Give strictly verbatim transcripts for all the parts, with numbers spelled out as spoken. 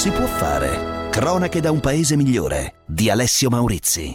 Si può fare. Cronache da un paese migliore di Alessio Maurizi.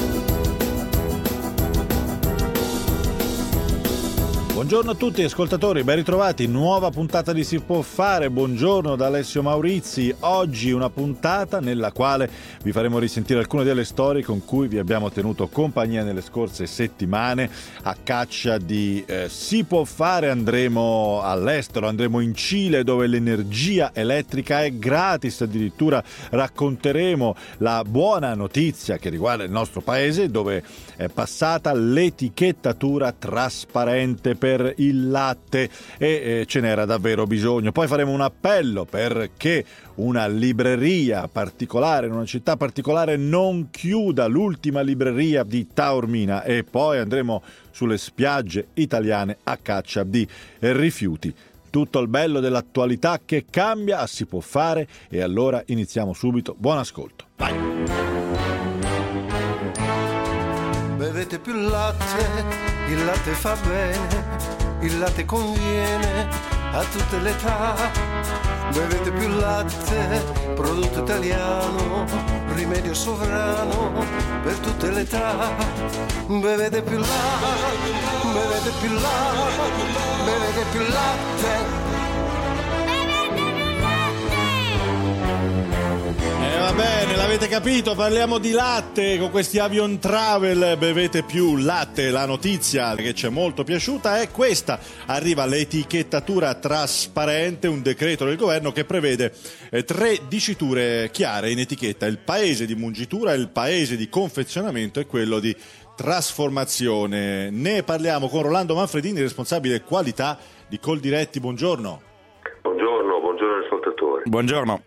Buongiorno a tutti ascoltatori, ben ritrovati, nuova puntata di Si può fare, buongiorno da Alessio Maurizi. Oggi una puntata nella quale vi faremo risentire alcune delle storie con cui vi abbiamo tenuto compagnia nelle scorse settimane. A caccia di eh, Si può fare andremo all'estero, andremo in Cile dove l'energia elettrica è gratis, addirittura racconteremo la buona notizia che riguarda il nostro paese dove è passata l'etichettatura trasparente per il latte e eh, ce n'era davvero bisogno. Poi faremo un appello perché una libreria particolare in una città particolare non chiuda, l'ultima libreria di Taormina, e poi andremo sulle spiagge italiane a caccia di rifiuti. Tutto il bello dell'attualità che cambia, si può fare, e allora iniziamo subito. Buon ascolto. Vai. Bevete più latte, il latte fa bene, il latte conviene a tutte le età. Bevete più latte, prodotto italiano, rimedio sovrano per tutte le età. Bevete più latte, bevete più latte, bevete più latte. Eh, va bene, l'avete capito, parliamo di latte con questi Avion Travel. Bevete più latte. La notizia che ci è molto piaciuta è questa: arriva l'etichettatura trasparente, un decreto del governo che prevede eh, tre diciture chiare in etichetta: il paese di mungitura, il paese di confezionamento e quello di trasformazione. Ne parliamo con Rolando Manfredini, responsabile qualità di Coldiretti. Buongiorno. Buongiorno, buongiorno agli ascoltatori. Buongiorno.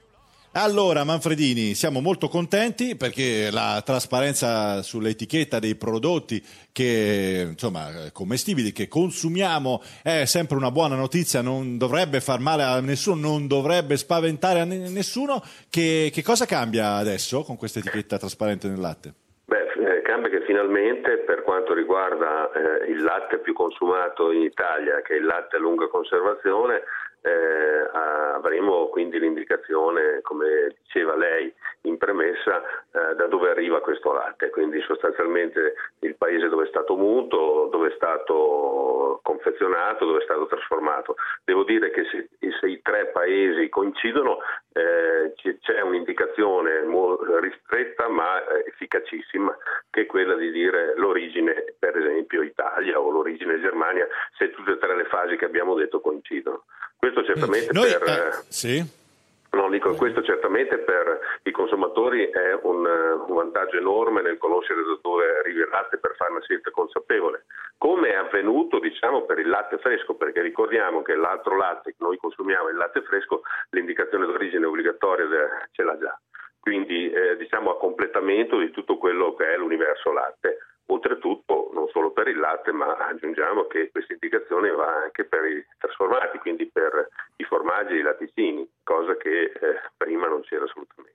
Allora Manfredini, siamo molto contenti perché la trasparenza sull'etichetta dei prodotti che, insomma, commestibili che consumiamo è sempre una buona notizia, non dovrebbe far male a nessuno, non dovrebbe spaventare a nessuno. Che, che cosa cambia adesso con questa etichetta trasparente nel latte? Beh, cambia che finalmente per quanto riguarda eh, il latte più consumato in Italia, che è il latte a lunga conservazione, Eh, avremo quindi l'indicazione, come diceva lei in premessa, eh, da dove arriva questo latte, quindi sostanzialmente il paese dove è stato munto, dove è stato confezionato, dove è stato trasformato. Devo dire che se, se i tre paesi coincidono eh, c'è un'indicazione molto ristretta ma efficacissima, che è quella di dire l'origine, per esempio Italia o l'origine Germania, se tutte e tre le fasi che abbiamo detto coincidono. Questo certamente Noi, per eh, sì. no, dico, questo certamente per i consumatori è un, un vantaggio enorme nel conoscere da dove arriva il latte per fare una scelta consapevole, come è avvenuto diciamo per il latte fresco, perché ricordiamo che l'altro latte che noi consumiamo, il latte fresco, l'indicazione d'origine obbligatoria ce l'ha già, quindi eh, diciamo a completamento di tutto quello che è l'universo latte. Oltretutto non solo per il latte, ma aggiungiamo che questa indicazione va anche per i trasformati, quindi per i formaggi e i latticini, cosa che eh, prima non c'era assolutamente.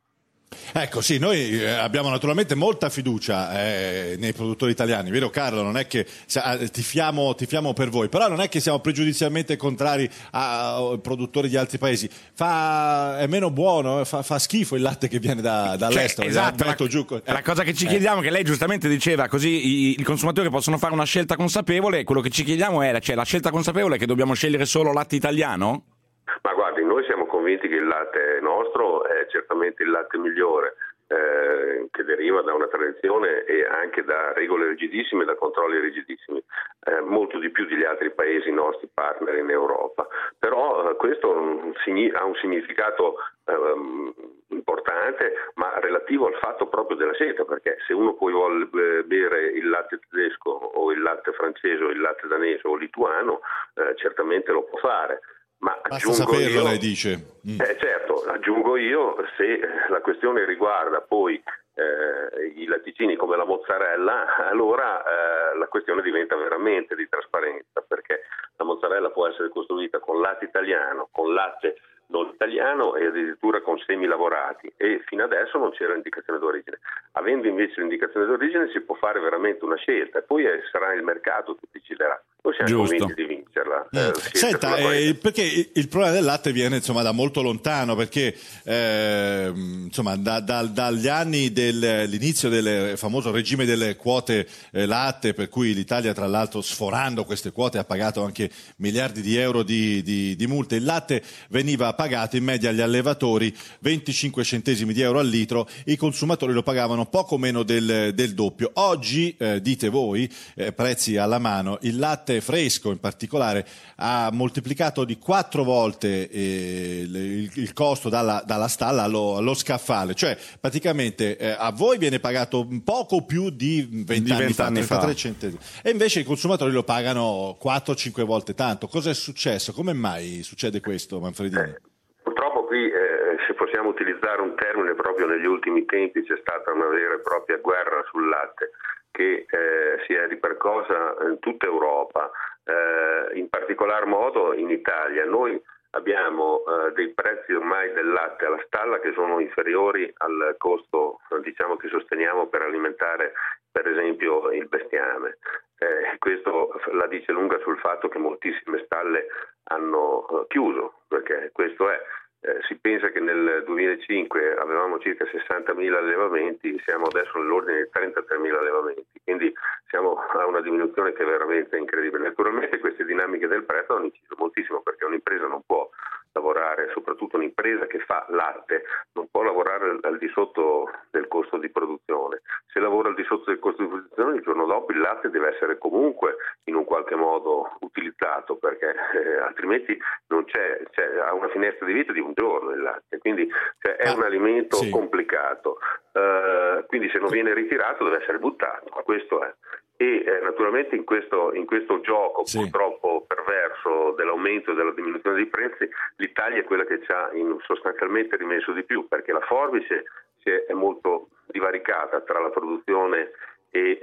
Ecco, sì, noi eh, abbiamo naturalmente molta fiducia eh, nei produttori italiani, vero Carlo? Non è che eh, tifiamo, tifiamo per voi, però non è che siamo pregiudizialmente contrari ai produttori di altri paesi. Fa, è meno buono, fa, fa schifo il latte che viene da, dall'estero. Cioè, esatto, la, giù, eh. la cosa che ci chiediamo, che lei giustamente diceva, così i, i consumatori possono fare una scelta consapevole, quello che ci chiediamo è, cioè, la scelta consapevole è che dobbiamo scegliere solo latte italiano? Ma guardi, noi siamo convinti che il latte nostro è certamente il latte migliore, eh, che deriva da una tradizione e anche da regole rigidissime, da controlli rigidissimi, eh, molto di più degli altri paesi nostri partner in Europa. Però eh, questo ha un significato eh, importante, ma relativo al fatto proprio della scelta, perché se uno poi vuole bere il latte tedesco o il latte francese o il latte danese o lituano, eh, certamente lo può fare. Ma basta saperlo, io, lei dice. Mm. Eh, certo, aggiungo io, se la questione riguarda poi eh, i latticini come la mozzarella, allora eh, la questione diventa veramente di trasparenza, perché la mozzarella può essere costruita con latte italiano, con latte non italiano e addirittura con semi lavorati, e fino adesso non c'era indicazione d'origine. Avendo invece l'indicazione d'origine si può fare veramente una scelta, e poi sarà il mercato che deciderà. Noi siamo Giusto. convinti di vincere. vincerla. Mm. Eh, Senta, eh, perché il problema del latte viene insomma da molto lontano, perché eh, insomma da, da, dagli anni dell'inizio del famoso regime delle quote eh, latte, per cui l'Italia tra l'altro sforando queste quote ha pagato anche miliardi di euro di, di, di multe. Il latte veniva pagato in media agli allevatori venticinque centesimi di euro al litro, i consumatori lo pagavano poco meno del, del doppio. Oggi, eh, dite voi, eh, prezzi alla mano, il latte fresco in particolare ha moltiplicato di quattro volte eh, il, il costo dalla, dalla stalla allo, allo scaffale, cioè praticamente eh, a voi viene pagato poco più di venti anni fa, trentatré centesimi, e invece i consumatori lo pagano quattro cinque volte tanto. Cosa è successo? Come mai succede questo, Manfredini? Eh, purtroppo qui, eh, se possiamo utilizzare un termine, proprio negli ultimi tempi c'è stata una vera e propria guerra sul latte che eh, si è ripercossa in tutta Europa, eh, in particolar modo in Italia. Noi abbiamo eh, dei prezzi ormai del latte alla stalla che sono inferiori al costo, diciamo, che sosteniamo per alimentare per esempio il bestiame. Eh, questo la dice lunga sul fatto che moltissime stalle hanno eh, chiuso, perché questo è. Eh, si pensa che nel duemilacinque avevamo circa sessantamila allevamenti, siamo adesso nell'ordine di trentatremila allevamenti, quindi siamo a una diminuzione che è veramente incredibile. Naturalmente queste dinamiche del prezzo hanno inciso moltissimo, perché un'impresa non può lavorare, soprattutto un'impresa che fa latte, non può lavorare al di sotto del costo di produzione. Se lavora al di sotto del costo di produzione, il giorno dopo il latte deve essere comunque in un qualche modo utilizzato, perché eh, altrimenti non c'è, c'è, ha una finestra di vita di un giorno il latte, quindi cioè, è ah, un alimento sì. complicato, uh, quindi se non viene ritirato deve essere buttato, questo è. E eh, naturalmente in questo, in questo gioco sì. purtroppo perverso dell'aumento e della diminuzione dei prezzi, l'Italia è quella che ci ha in, sostanzialmente rimesso di più, perché la forbice si è, è molto divaricata tra la produzione e,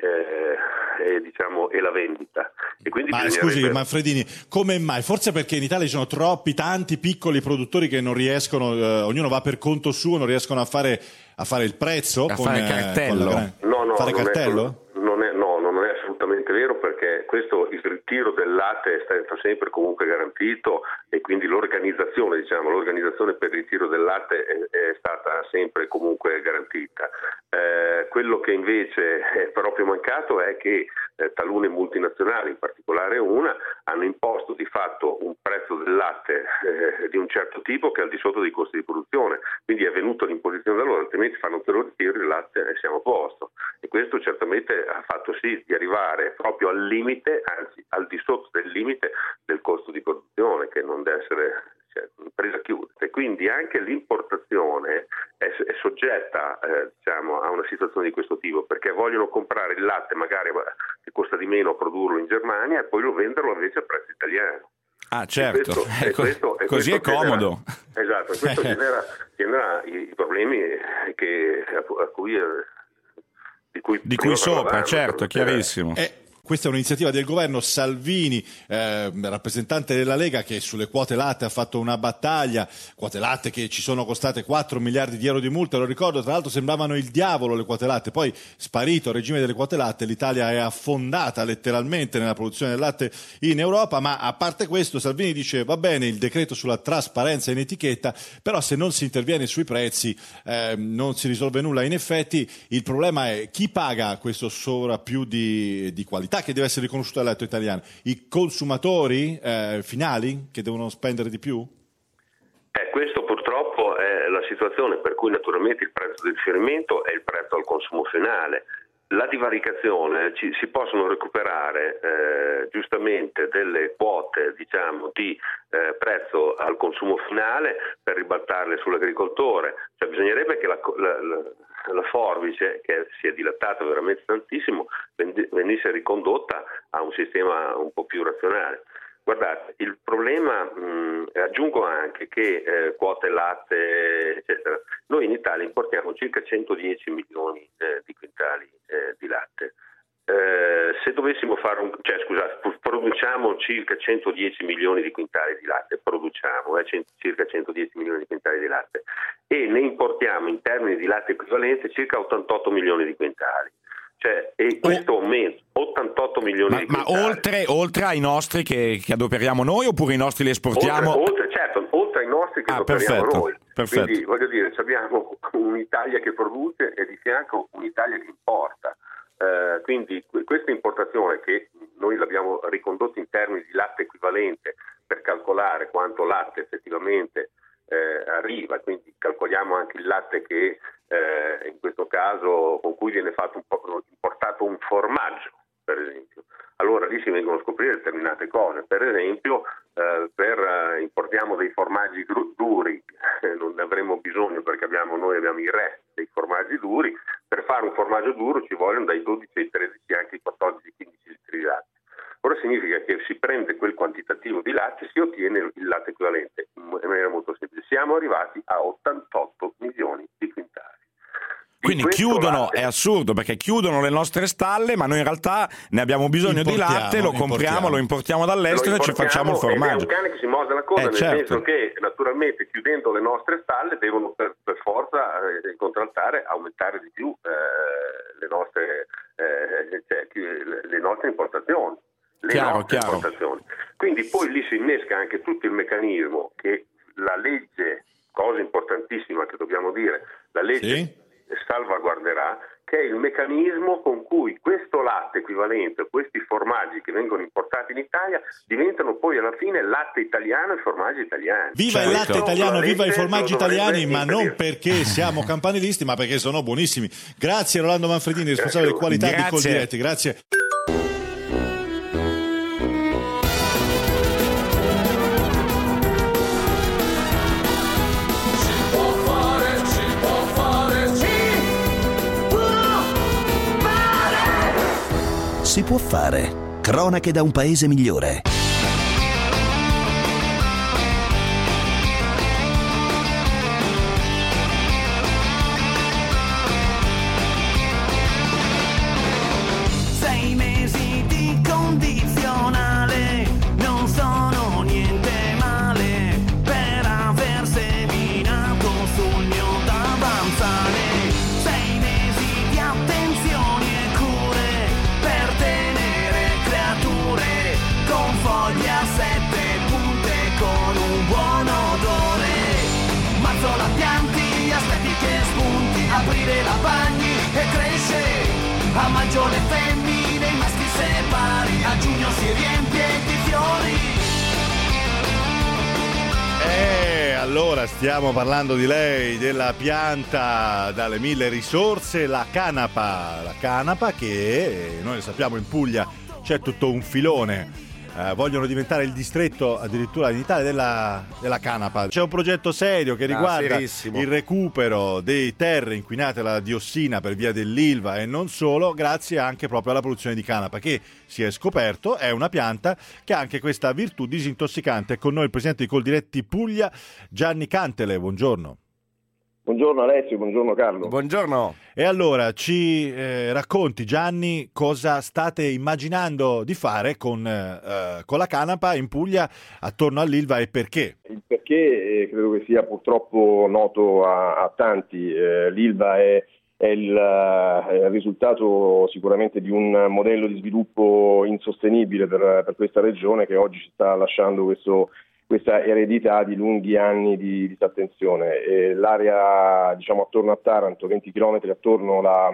eh, e, diciamo, e la vendita. E quindi Ma scusi Manfredini, come mai? Forse perché in Italia ci sono troppi, tanti piccoli produttori che non riescono, eh, ognuno va per conto suo, non riescono a fare, a fare il prezzo? A con, fare cartello? Con la... No, no, fare non cartello? È, non è, no, non è assolutamente vero, perché questo, il ritiro del latte è stato sempre comunque garantito, e quindi l'organizzazione, diciamo, l'organizzazione per il ritiro del latte è, è stata sempre comunque garantita. Eh, quello che invece è proprio mancato è che eh, talune multinazionali, in particolare una, hanno imposto di fatto un prezzo del latte eh, di un certo tipo che è al di sotto dei costi di produzione, quindi è venuto l'imposizione da loro, altrimenti fanno per lo ritiro il latte e siamo a posto. E questo certamente ha fatto sì di arrivare proprio al limite, anzi al di sotto del limite del costo di produzione, che non deve essere, cioè, un'impresa chiusa. E quindi anche l'importazione è, è soggetta eh, diciamo, a una situazione di questo tipo, perché vogliono comprare il latte magari che costa di meno a produrlo in Germania e poi lo venderlo invece a prezzo italiano. Ah, certo, questo, e questo, e così questo è comodo. Genera, esatto, questo genera, genera i, i problemi che, a, a cui, di cui, di cui sopra, certo, è chiarissimo. Eh. Questa è un'iniziativa del governo. Salvini, eh, rappresentante della Lega, che sulle quote latte ha fatto una battaglia, quote latte che ci sono costate quattro miliardi di euro di multa, lo ricordo, tra l'altro sembravano il diavolo le quote latte, poi sparito il regime delle quote latte, l'Italia è affondata letteralmente nella produzione del latte in Europa. Ma a parte questo, Salvini dice va bene il decreto sulla trasparenza in etichetta, però se non si interviene sui prezzi eh, non si risolve nulla. In effetti il problema è chi paga questo sovrappiù di, di qualità che deve essere riconosciuto dal latte italiano? I consumatori eh, finali che devono spendere di più? Eh, questo purtroppo è la situazione, per cui naturalmente il prezzo di riferimento è il prezzo al consumo finale. La divaricazione, ci, si possono recuperare eh, giustamente delle quote, diciamo, di eh, prezzo al consumo finale per ribaltarle sull'agricoltore. Cioè bisognerebbe che la, la, la la forbice, che si è dilatata veramente tantissimo, venisse ricondotta a un sistema un po' più razionale. Guardate, il problema, mh, aggiungo anche che eh, quote latte, eccetera, noi in Italia importiamo circa centodieci milioni eh, di quintali eh, di latte. Eh, se dovessimo fare un, cioè scusate, produciamo circa centodieci milioni di quintali di latte, produciamo eh, c- circa centodieci milioni di quintali di latte, e ne importiamo in termini di latte equivalente circa ottantotto milioni di quintali. Cioè, e questo aumento, ottantotto milioni ma, di ma quintali. oltre, oltre ai nostri che, che adoperiamo noi, oppure i nostri li esportiamo? Oltre, oltre, certo, oltre ai nostri che ah, adoperiamo perfetto, noi. perfetto. Quindi voglio dire, abbiamo un'Italia che produce e di fianco un'Italia che importa. Eh, quindi questa importazione, che noi l'abbiamo ricondotto in termini di latte equivalente per calcolare quanto latte effettivamente eh, arriva, quindi calcoliamo anche il latte che eh, in questo caso con cui viene fatto un po' importato un formaggio, per esempio. Allora lì si vengono a scoprire determinate cose, per esempio eh, per eh, importiamo dei formaggi gru- duri, eh, non ne avremo bisogno perché abbiamo, noi abbiamo i resti dei formaggi duri. Per fare un formaggio duro ci vogliono dai dodici ai tredici, anche i quattordici quindici litri di latte. Ora significa che si prende quel quantitativo di latte e si ottiene il latte equivalente in maniera molto semplice. Siamo arrivati a ottantotto milioni di quintali. Quindi chiudono, latte. È assurdo perché chiudono le nostre stalle, ma noi in realtà ne abbiamo bisogno di latte, lo compriamo, lo importiamo dall'estero e ci facciamo il formaggio. È un cane che si morde la coda, eh, nel certo. senso che naturalmente chiudendo le nostre stalle devono per, per forza eh, contraltare, aumentare di più eh, le nostre eh, cioè, le nostre importazioni. Le chiaro, nostre chiaro. importazioni. Quindi poi lì si innesca anche tutto il meccanismo che la legge, cosa importantissima che dobbiamo dire, la legge sì? salvaguarderà, che è il meccanismo con cui questo latte equivalente, questi formaggi che vengono importati in Italia diventano poi alla fine latte italiano e formaggi italiani. Viva certo. il latte italiano, legge, viva i formaggi italiani, ma impedir. non perché siamo campanilisti, ma perché sono buonissimi. Grazie Rolando Manfredini, responsabile di qualità di Coldiretti. Grazie. Si può fare. Cronache da un paese migliore. Sei mesi di condizionale non sono niente male per aver seminato sul mio davanzale. Sei mesi di attenzioni e cure per tenere creature con foglie a sette punte con un buon odore. Mazzola pianti, aspetti che spunti, aprire la bagni e cresce. A maggio le femmine, i maschi separi, a giugno si riempie di fiori. E allora stiamo parlando di lei, della pianta dalle mille risorse, la canapa. La canapa che, noi lo sappiamo, in Puglia c'è tutto un filone. Eh, vogliono diventare il distretto addirittura in Italia della, della canapa. C'è un progetto serio che riguarda ah, il recupero di terre inquinate dalla diossina per via dell'Ilva e non solo, grazie anche proprio alla produzione di canapa, che si è scoperto è una pianta che ha anche questa virtù disintossicante. È con noi il presidente di Coldiretti Puglia, Gianni Cantele. Buongiorno. Buongiorno Alessio, buongiorno Carlo. Buongiorno. E allora ci eh, racconti, Gianni, cosa state immaginando di fare con, eh, con la canapa in Puglia attorno all'Ilva e perché? Il perché eh, credo che sia purtroppo noto a, a tanti. Eh, L'Ilva è, è, il, è il risultato sicuramente di un modello di sviluppo insostenibile per, per questa regione, che oggi ci sta lasciando questo questa eredità di lunghi anni di disattenzione. E l'area, diciamo, attorno a Taranto, venti chilometri attorno la,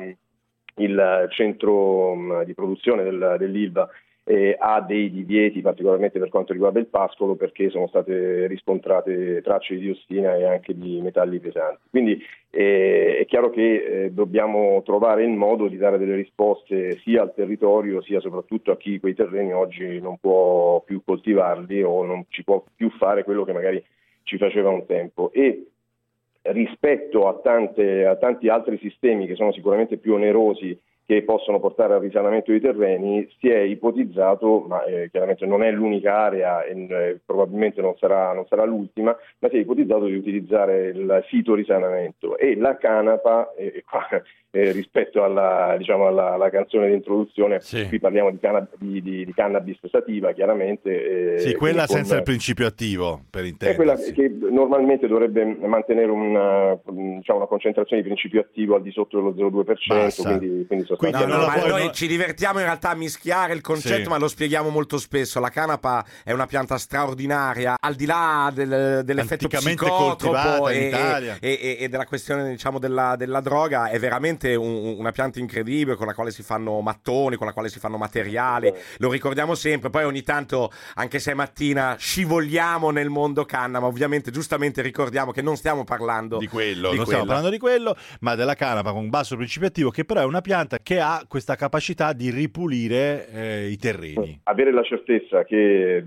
il centro di produzione del, dell'Ilva, eh, ha dei divieti, particolarmente per quanto riguarda il pascolo, perché sono state riscontrate tracce di diossina e anche di metalli pesanti. Quindi eh, è chiaro che eh, dobbiamo trovare il modo di dare delle risposte sia al territorio, sia soprattutto a chi quei terreni oggi non può più coltivarli o non ci può più fare quello che magari ci faceva un tempo. E rispetto a, tante, a tanti altri sistemi che sono sicuramente più onerosi, che possono portare al risanamento dei terreni, si è ipotizzato, ma eh, chiaramente non è l'unica area e eh, probabilmente non sarà, non sarà l'ultima, ma si è ipotizzato di utilizzare il fitorisanamento e la canapa, eh, eh, rispetto alla, diciamo, alla, alla canzone di introduzione, sì. Qui parliamo di, canna, di, di, di cannabis sativa, chiaramente. Eh, sì, quella con, senza il principio attivo, per intendersi. È quella che normalmente dovrebbe mantenere una, diciamo, una concentrazione di principio attivo al di sotto dello zero virgola due per cento, quindi, quindi Quindi No, non no, la ma puoi- noi non- ci divertiamo in realtà a mischiare il concetto, Sì. ma lo spieghiamo molto spesso. La canapa è una pianta straordinaria, al di là del- dell'effetto Anticamente psicotropo coltivata in e, Italia. e- e- e della questione, diciamo, della, della droga. È veramente un- una pianta incredibile, con la quale si fanno mattoni, con la quale si fanno materiali. Lo ricordiamo sempre. Poi ogni tanto, anche se è mattina, scivoliamo nel mondo canna, ma ovviamente giustamente ricordiamo che non stiamo parlando di quello, di non stiamo quella. parlando di quello, ma della canapa con basso principio attivo, che però è una pianta che ha questa capacità di ripulire eh, i terreni. Avere la certezza che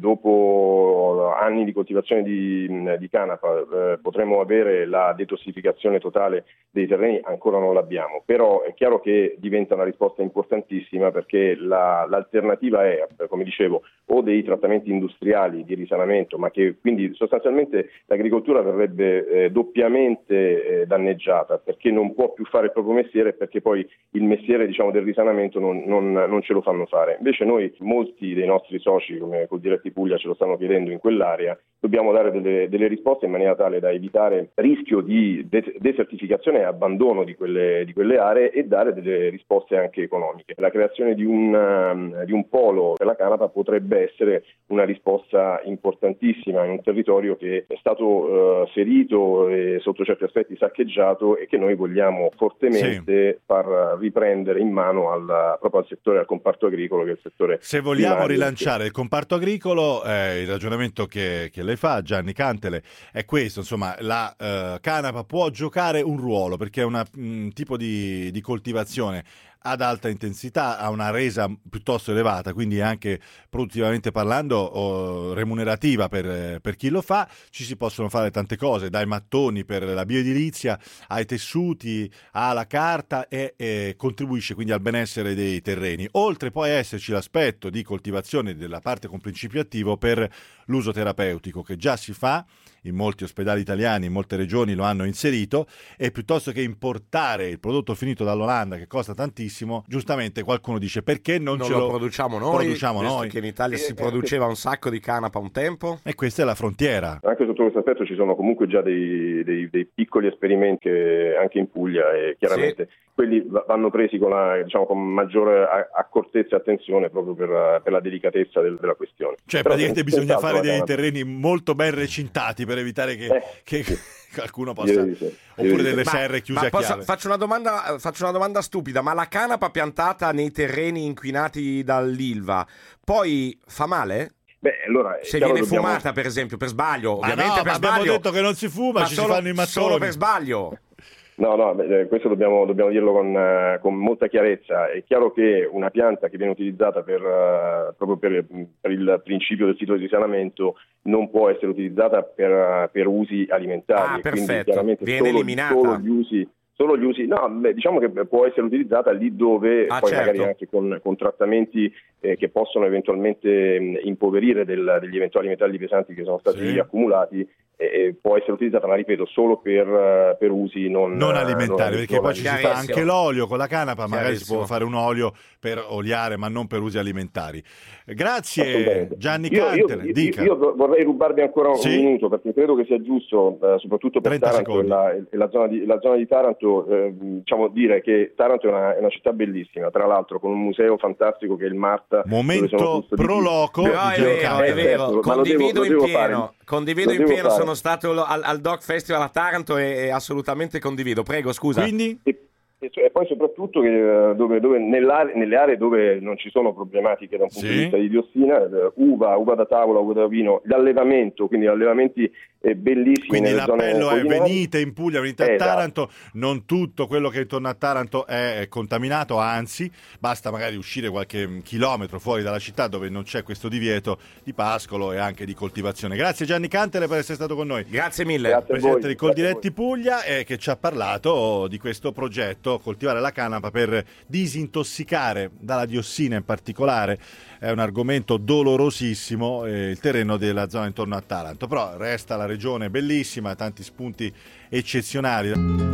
dopo anni di coltivazione di, di canapa eh, potremo avere la detossificazione totale dei terreni ancora non l'abbiamo, però è chiaro che diventa una risposta importantissima, perché la, l'alternativa è, come dicevo, o dei trattamenti industriali di risanamento, ma che quindi sostanzialmente l'agricoltura verrebbe eh, doppiamente eh, danneggiata, perché non può più fare il proprio mestiere, perché poi il mestiere, diciamo, del risanamento non, non, non ce lo fanno fare. Invece noi, molti dei nostri soci come Coldiretti Puglia ce lo stanno chiedendo in quell'area, dobbiamo dare delle, delle risposte in maniera tale da evitare rischio di de- desertificazione e abbandono di quelle, di quelle aree, e dare delle risposte anche economiche. La creazione di un, um, di un polo per la canapa potrebbe essere una risposta importantissima in un territorio che è stato uh, ferito e sotto certi aspetti saccheggiato, e che noi vogliamo fortemente sì. far riprendere in mano al, proprio al settore, al comparto agricolo, che è il settore Se vogliamo primario. rilanciare il comparto agricolo, eh, il ragionamento che, che lei fa, Gianni Cantele, è questo: insomma, la eh, canapa può giocare un ruolo, perché è un tipo di, di coltivazione ad alta intensità, ha una resa piuttosto elevata, quindi anche produttivamente parlando o remunerativa per, per chi lo fa. Ci si possono fare tante cose, dai mattoni per la bioedilizia ai tessuti, alla carta, e, e contribuisce quindi al benessere dei terreni. Oltre poi a esserci l'aspetto di coltivazione della parte con principio attivo per l'uso terapeutico, che già si fa in molti ospedali italiani, in molte regioni lo hanno inserito, e piuttosto che importare il prodotto finito dall'Olanda, che costa tantissimo, giustamente qualcuno dice: perché non, Non ce lo lo produciamo noi, produciamo visto noi? che in Italia si produceva un sacco di canapa un tempo. E questa è la frontiera. Anche sotto questo aspetto ci sono comunque già dei, dei, dei piccoli esperimenti anche in Puglia, e chiaramente sì. quelli vanno presi con, la, diciamo, con maggiore accortezza e attenzione, proprio per, per la delicatezza del, della questione. Cioè, Però praticamente bisogna fare dei canapa. terreni molto ben recintati per evitare che, Eh, che sì. qualcuno possa... Sì, sì. Oppure Sì, delle Ma- serre chiuse ma a posso- chiave. faccio una domanda, faccio una domanda stupida, ma la canapa piantata nei terreni inquinati dall'Ilva poi fa male? Beh, allora, è Se chiaro, viene dobbiamo- fumata, per esempio, per sbaglio, Ma ovviamente no, per ma abbiamo sbaglio. detto che non si fuma, ma ci solo, si fanno i mattoni. solo per sbaglio. No, no, beh, questo dobbiamo, dobbiamo dirlo con, eh, con molta chiarezza. È chiaro che una pianta che viene utilizzata per, eh, proprio per, per il principio del ciclo di risanamento non può essere utilizzata per, per usi alimentari. Ah, e quindi perfetto. chiaramente Viene solo, eliminata. Solo gli usi, solo gli usi, no, beh, diciamo che può essere utilizzata lì dove Ah, poi certo. magari anche con, con trattamenti eh, che possono eventualmente mh, impoverire del, degli eventuali metalli pesanti che sono stati Sì. accumulati. E può essere utilizzata, ma ripeto, solo per, per usi non, Non alimentari, non- perché non poi ci si fa Chiarissimo. anche l'olio con la canapa, magari si Chiarissimo. può fare un olio per oliare, ma non per usi alimentari. Grazie Assolutamente. Gianni Io, io, Cantele, io, dica. io vorrei rubarvi ancora un Sì? minuto, perché credo che sia giusto, eh, soprattutto per trenta Taranto e secondi. la, e la zona di, la zona di Taranto, eh, diciamo, dire che Taranto è una, è una città bellissima, tra l'altro con un museo fantastico che è il Marta. Momento pro loco Però è di Gianni vero, Cantele. è vero, Ma lo condivido devo- lo in devo pieno, fare. condivido Lo in devo pieno, fare. sono stato lo- al, al Doc Festival a Taranto e, e assolutamente condivido. Prego, scusa. Quindi? E, e e poi soprattutto che, eh, dove, dove nell'are- nelle aree dove non ci sono problematiche da un punto Sì. di vista di diossina, eh, uva, uva da tavola, uva da vino, l'allevamento, quindi allevamenti eh, bellissimi Quindi nelle zone l'appello è: collinari. venite in Puglia, venite a Esatto. Taranto. Non tutto quello che è intorno a Taranto è contaminato, anzi basta magari uscire qualche chilometro fuori dalla città dove non c'è questo divieto di pascolo e anche di coltivazione. Grazie Gianni Cantele per essere stato con noi, Grazie mille. Grazie a presidente voi. di Coldiretti Puglia, e che ci ha parlato di questo progetto coltivare la canapa per disintossicare dalla diossina in particolare. È un argomento dolorosissimo, eh, il terreno della zona intorno a Taranto, però resta la regione bellissima, tanti spunti eccezionali.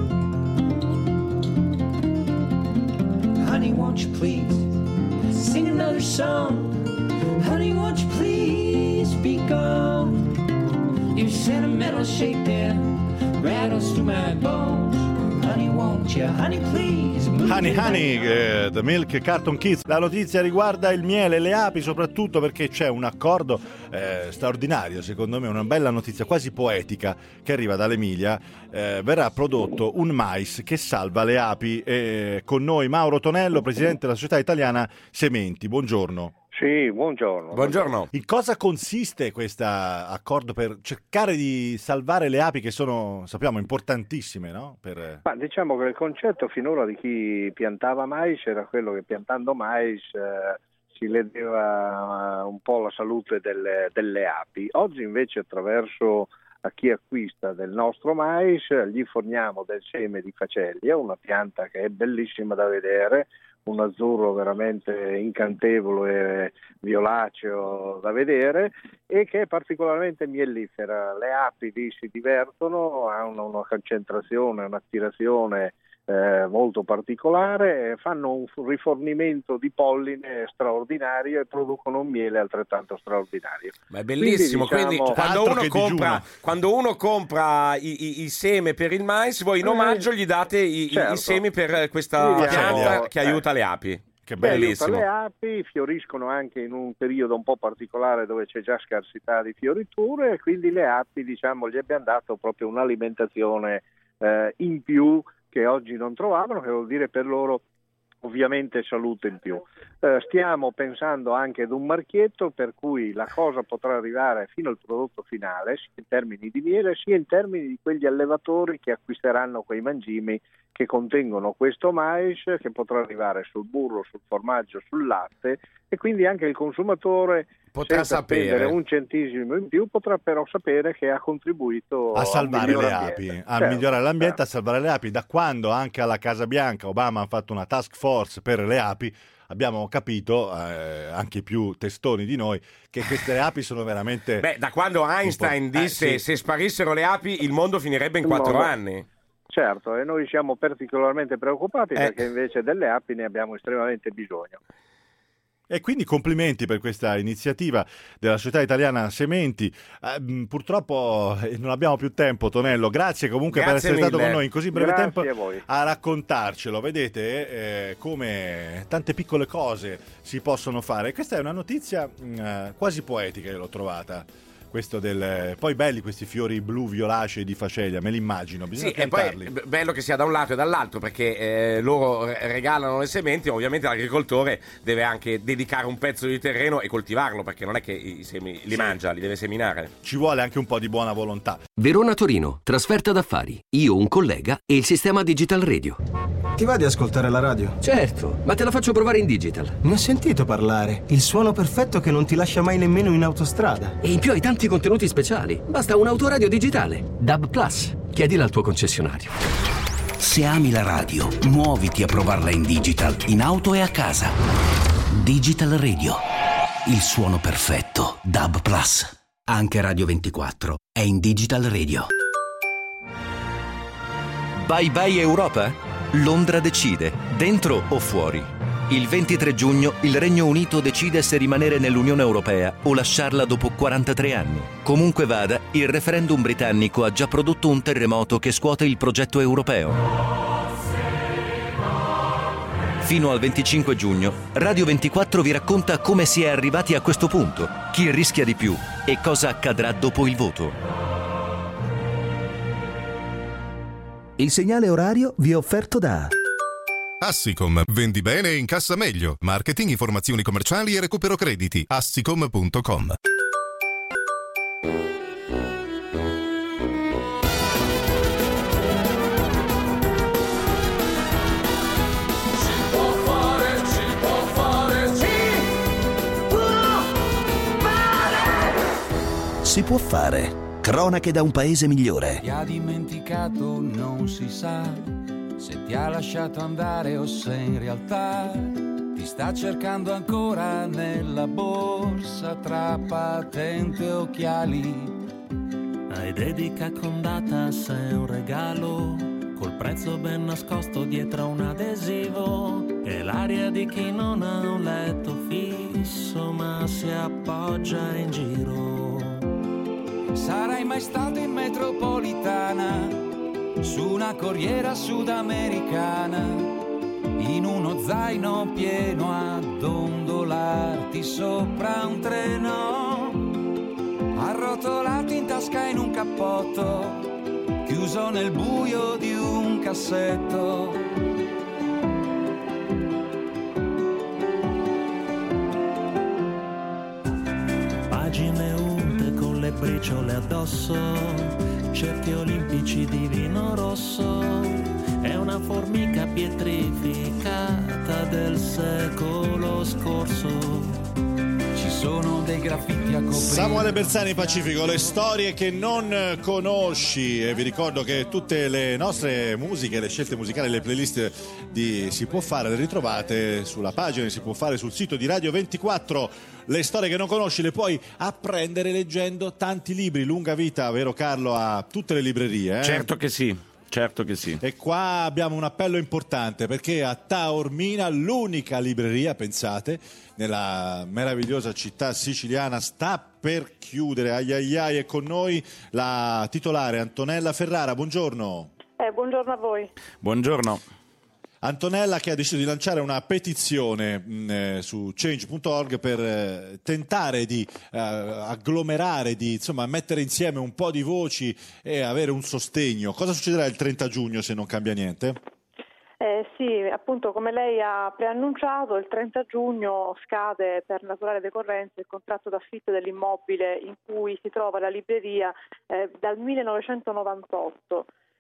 Honey, won't you please sing another song? Honey, won't you please be gone? Your sentimental shakedown rattles through my bones. Honey, won't won't you, honey, please move Honey it Honey, back. eh, The Milk Carton Kids. La notizia riguarda il miele e le api, soprattutto perché c'è un accordo eh, straordinario, secondo me, una bella notizia quasi poetica che arriva dall'Emilia. Eh, verrà prodotto un mais che salva le api. Eh, con noi Mauro Tonello, presidente della Società Italiana Sementi. Buongiorno. Sì, buongiorno. Buongiorno. In cosa consiste questo accordo per cercare di salvare le api che sono, sappiamo, importantissime, no? Per... Ma diciamo che il concetto finora di chi piantava mais era quello che piantando mais eh, si ledeva un po' la salute delle, delle api. Oggi invece attraverso a chi acquista del nostro mais gli forniamo del seme di facelia, una pianta che è bellissima da vedere, un azzurro veramente incantevole e violaceo da vedere e che è particolarmente mielifera. Le api lì si divertono, hanno una concentrazione, un'attirazione eh, molto particolare, fanno un rifornimento di polline straordinario e producono un miele altrettanto straordinario. Ma è bellissimo, quindi, Quindi, diciamo, quando, altro uno che compra, digiuno. quando uno compra i, i, i seme per il mais, voi in Eh, omaggio gli date i, certo. i semi per questa Gli pianta diamo- che eh. aiuta le api. Che Beh, bellissimo. aiuta le api, fioriscono anche in un periodo un po' particolare dove c'è già scarsità di fioriture e quindi le api, diciamo, gli abbiamo dato proprio un'alimentazione eh, in più che oggi non trovavano, che vuol dire per loro ovviamente salute in più. Eh, stiamo pensando anche ad un marchietto per cui la cosa potrà arrivare fino al prodotto finale, sia in termini di miele sia in termini di quegli allevatori che acquisteranno quei mangimi che contengono questo mais, che potrà arrivare sul burro, sul formaggio, sul latte e quindi anche il consumatore Potrà senza sapere. spendere un centesimo in più potrà però sapere che ha contribuito a salvare un le miglior api, ambiente. a Certo, migliorare l'ambiente, certo. a salvare le api. Da quando anche alla Casa Bianca Obama ha fatto una task force per le api, abbiamo capito, eh, anche i più testoni di noi, che queste api sono veramente... Beh, da quando Einstein Un po'. Eh, disse sì. se sparissero le api il mondo finirebbe in Il quattro mondo. anni. Certo, e noi siamo particolarmente preoccupati Eh. perché invece delle api ne abbiamo estremamente bisogno. E quindi complimenti per questa iniziativa della Società Italiana Sementi. Eh, mh, purtroppo eh, non abbiamo più tempo, Tonello. Grazie comunque per Grazie essere stato mille. con noi in così breve Grazie tempo a voi. a raccontarcelo. Vedete eh, come tante piccole cose si possono fare. Questa è una notizia mh, eh, quasi poetica, io l'ho trovata. Questo del... Poi belli questi fiori blu violacei di facelia, me li immagino, bisogna Sì, e poi piantarli. è b- bello che sia da un lato e dall'altro perché eh, loro re- regalano le sementi, ma ovviamente l'agricoltore deve anche dedicare un pezzo di terreno e coltivarlo perché non è che i semi li Sì. mangia, li deve seminare. Ci vuole anche un po' di buona volontà. Verona-Torino, trasferta d'affari. Io, un collega e il sistema Digital Radio. Ti va di ascoltare la radio? Certo, ma te la faccio provare in digital. Ne ho sentito parlare. Il suono perfetto che non ti lascia mai nemmeno in autostrada. E in più hai tanti contenuti speciali. Basta un autoradio digitale. D A B Plus. Chiedila al tuo concessionario. Se ami la radio, muoviti a provarla in digital, in auto e a casa. Digital Radio. Il suono perfetto. D A B Plus. Anche Radio ventiquattro è in Digital Radio. Bye bye Europa? Londra decide, dentro o fuori. Il ventitré giugno il Regno Unito decide se rimanere nell'Unione Europea o lasciarla dopo quarantatré anni. Comunque vada, il referendum britannico ha già prodotto un terremoto che scuote il progetto europeo. Fino al venticinque giugno, Radio ventiquattro vi racconta come si è arrivati a questo punto, chi rischia di più e cosa accadrà dopo il voto. Il segnale orario vi è offerto da Assicom, vendi bene e incassa meglio. Marketing, informazioni commerciali e recupero crediti. Assicom punto com. Si può fare. Cronache da un paese migliore. Ti ha dimenticato, non si sa se ti ha lasciato andare o se in realtà ti sta cercando ancora nella borsa tra patente e occhiali. Hai dedica con data, sei un regalo col prezzo ben nascosto dietro un adesivo. È l'aria di chi non ha un letto fisso ma si appoggia in giro. Sarai mai stato in metropolitana? su una corriera sudamericana, in uno zaino pieno a dondolarti sopra un treno, arrotolati in tasca in un cappotto, chiuso nel buio di un cassetto. Pagine unte con le briciole addosso, cerchi olimpici di vino rosso, è una formica pietrificata del secolo scorso. Ci sono dei graffiti a coprire. Samuele Bersani, Pacifico, le storie che non conosci. E vi ricordo che tutte le nostre musiche, le scelte musicali, le playlist di Si Può Fare le ritrovate sulla pagina Si Può Fare sul sito di Radio ventiquattro. Le storie che non conosci le puoi apprendere leggendo tanti libri. Lunga vita, vero Carlo, a tutte le librerie, eh? Certo che sì. Certo che sì. E qua abbiamo un appello importante, perché a Taormina l'unica libreria, pensate, nella meravigliosa città siciliana, sta per chiudere. Ai ai ai, è con noi la titolare Antonella Ferrara. Buongiorno. Eh, buongiorno a voi. Buongiorno. Antonella, che ha deciso di lanciare una petizione mh, eh, su change punto org per eh, tentare di eh, agglomerare, di insomma mettere insieme un po' di voci e avere un sostegno. Cosa succederà il trenta giugno se non cambia niente? Eh, sì, appunto, come lei ha preannunciato, il trenta giugno scade per naturale decorrenza il contratto d'affitto dell'immobile in cui si trova la libreria eh, dal millenovecentonovantotto.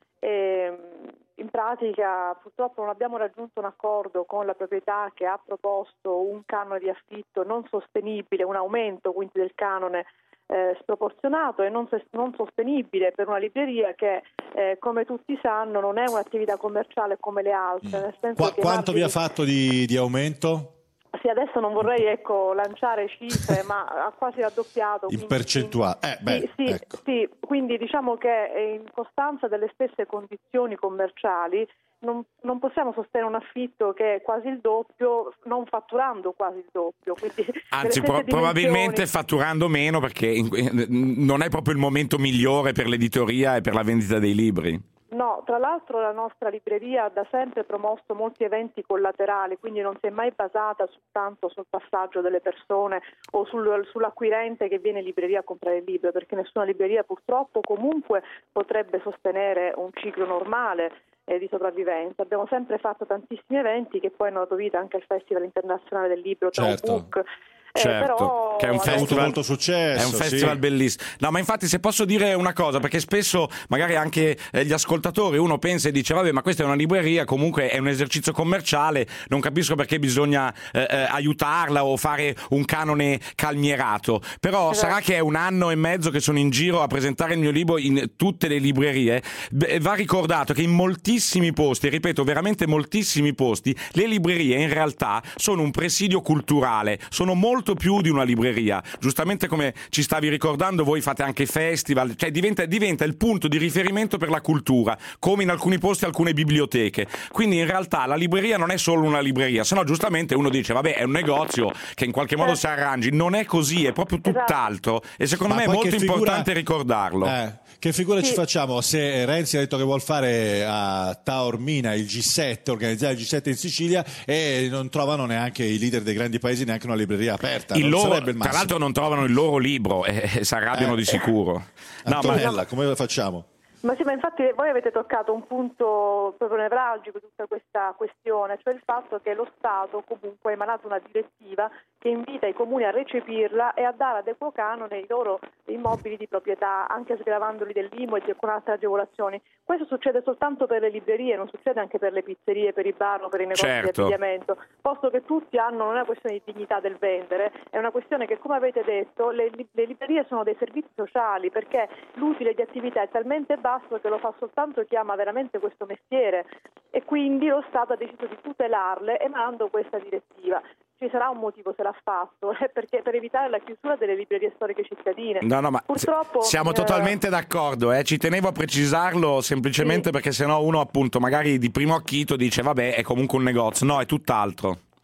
E, in pratica purtroppo non abbiamo raggiunto un accordo con la proprietà, che ha proposto un canone di affitto non sostenibile, un aumento quindi del canone eh, sproporzionato e non, non sostenibile per una libreria che eh, come tutti sanno non è un'attività commerciale come le altre. Nel senso Qua, che quanto vi ha margini... fatto di, di aumento? Sì, adesso non vorrei ecco, lanciare cifre, ma ha quasi raddoppiato. Il percentuale. Eh, beh, sì, sì, ecco. sì, quindi diciamo che in costanza delle stesse condizioni commerciali non, non possiamo sostenere un affitto che è quasi il doppio, non fatturando quasi il doppio. Quindi Anzi, pro- probabilmente fatturando meno, perché in, non è proprio il momento migliore per l'editoria e per la vendita dei libri. No, tra l'altro la nostra libreria ha da sempre promosso molti eventi collaterali, quindi non si è mai basata soltanto sul passaggio delle persone o sul, sull'acquirente che viene in libreria a comprare il libro, perché nessuna libreria purtroppo comunque potrebbe sostenere un ciclo normale eh, di sopravvivenza. Abbiamo sempre fatto tantissimi eventi che poi hanno dato vita anche al Festival Internazionale del Libro, certo. Book. Certo, eh, però che è un festival, molto successo, è un festival sì. bellissimo. No, ma infatti, se posso dire una cosa, perché spesso magari anche eh, gli ascoltatori, uno pensa e dice vabbè, ma questa è una libreria, comunque è un esercizio commerciale, non capisco perché bisogna eh, eh, aiutarla o fare un canone calmierato. Però esatto. Sarà che è un anno e mezzo che sono in giro a presentare il mio libro in tutte le librerie. Beh, va ricordato che in moltissimi posti, ripeto, veramente moltissimi posti, le librerie in realtà sono un presidio culturale, sono molto più di una libreria. Giustamente, come ci stavi ricordando, voi fate anche festival, cioè diventa, diventa il punto di riferimento per la cultura, come in alcuni posti alcune biblioteche. Quindi in realtà la libreria non è solo una libreria, se no giustamente uno dice vabbè, è un negozio che in qualche modo si arrangi. Non è così, è proprio tutt'altro, e secondo Ma me è poi molto che figura- importante ricordarlo. Eh, che figura Sì. ci facciamo se Renzi ha detto che vuol fare a Taormina il G sette, organizzare il G sette in Sicilia, e non trovano neanche i leader dei grandi paesi neanche una libreria aperta? Il Non loro, sarebbe il tra massimo. l'altro non trovano il loro libro e eh, si arrabbiano Eh. di sicuro. No, Antonella, ma come lo facciamo? Ma sì, ma infatti voi avete toccato un punto proprio nevralgico di tutta questa questione, cioè il fatto che lo Stato comunque ha emanato una direttiva che invita i comuni a recepirla e a dare ad equo canone i loro immobili di proprietà, anche sgravandoli dell'I M U e con altre agevolazioni. Questo succede soltanto per le librerie, non succede anche per le pizzerie, per i bar o per i negozi Certo. di abbigliamento, posto che tutti hanno, non è una questione di dignità del vendere, è una questione che, come avete detto, le, le librerie sono dei servizi sociali, perché l'utile di attività è talmente basso che lo fa soltanto chi ama veramente questo mestiere, e quindi lo Stato ha deciso di tutelarle emanando questa direttiva. Ci sarà un motivo se l'ha fatto, eh, perché per evitare la chiusura delle librerie storiche cittadine. No, no, ma purtroppo siamo eh, totalmente d'accordo, eh. Ci tenevo a precisarlo semplicemente Sì. perché sennò uno appunto magari di primo acchito dice vabbè, è comunque un negozio. No, è tutt'altro.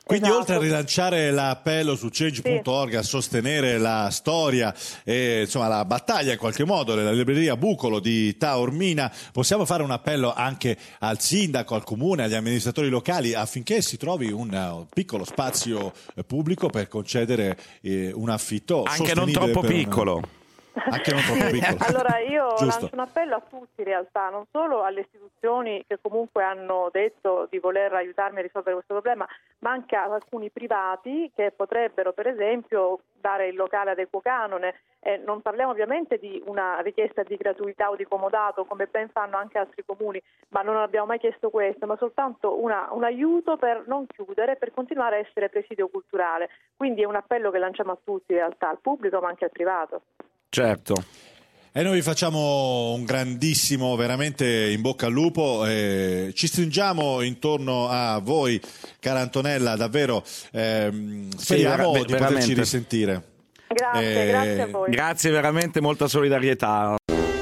Quindi Esatto. oltre a rilanciare l'appello su change punto org, a sostenere la storia e insomma la battaglia in qualche modo della libreria Bucolo di Taormina, possiamo fare un appello anche al sindaco, al comune, agli amministratori locali affinché si trovi un uh, piccolo spazio eh, pubblico per concedere eh, un affitto anche non sostenibile troppo per un- piccolo. Anche non troppo piccolo. Allora io Giusto. lancio un appello a tutti in realtà, non solo alle istituzioni che comunque hanno detto di voler aiutarmi a risolvere questo problema, ma anche ad alcuni privati che potrebbero per esempio dare il locale ad equo canone. Eh, non parliamo ovviamente di una richiesta di gratuità o di comodato come ben fanno anche altri comuni, ma non abbiamo mai chiesto questo, ma soltanto una, un aiuto per non chiudere, per continuare a essere presidio culturale. Quindi è un appello che lanciamo a tutti in realtà, al pubblico ma anche al privato. Certo. E noi vi facciamo un grandissimo, veramente in bocca al lupo, eh, ci stringiamo intorno a voi, cara Antonella, davvero ehm, speriamo vera- di veramente. poterci risentire. Grazie, Eh, grazie a voi. Grazie, veramente molta solidarietà.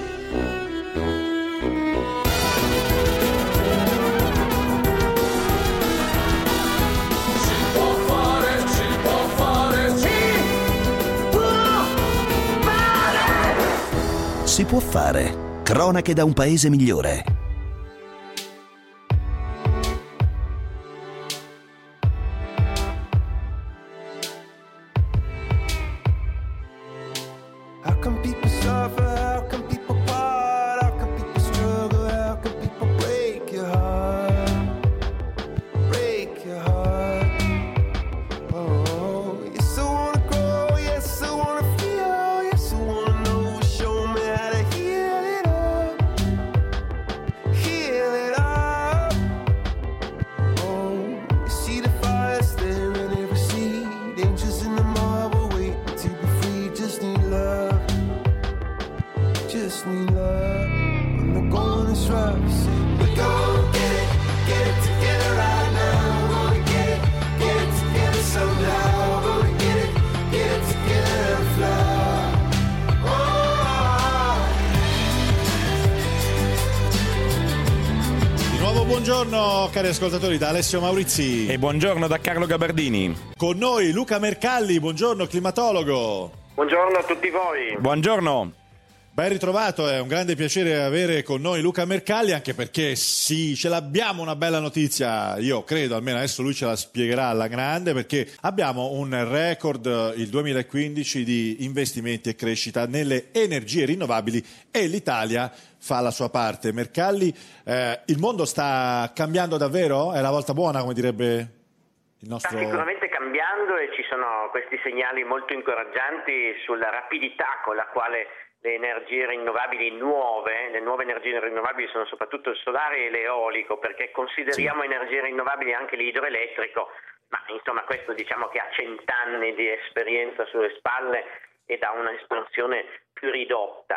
Si può fare. Cronache da un paese migliore. How come people suffer? How come people part? How come people struggle? How come people break your heart? Break your heart. Oh, yes, I wanna grow. Yes, I wanna feel. Yes, I wanna know. Show me how to heal it up. Heal it up. Oh, you see the fire there in every sea. Angels in the marble waiting to be free. Just need love. Just need love. When the going is rough, say we're gonna get it, get it together right now. We're gonna get it, get it together somehow. We're gonna get it, get it together and fly. Oh. Di nuovo buongiorno cari ascoltatori da Alessio Maurizi. E buongiorno da Carlo Gabardini. Con noi Luca Mercalli, buongiorno climatologo. Buongiorno a tutti voi. Buongiorno. Ben ritrovato, è un grande piacere avere con noi Luca Mercalli, anche perché sì, ce l'abbiamo una bella notizia, io credo, almeno adesso lui ce la spiegherà alla grande, perché abbiamo un record il duemilaquindici di investimenti e crescita nelle energie rinnovabili e l'Italia fa la sua parte. Mercalli, eh, il mondo sta cambiando davvero? È la volta buona, come direbbe il nostro... Sta sicuramente cambiando e ci sono questi segnali molto incoraggianti sulla rapidità con la quale le energie rinnovabili nuove, le nuove energie rinnovabili sono soprattutto il solare e l'eolico, perché consideriamo sì. energie rinnovabili anche l'idroelettrico, ma insomma questo diciamo che ha cent'anni di esperienza sulle spalle e da una espansione più ridotta.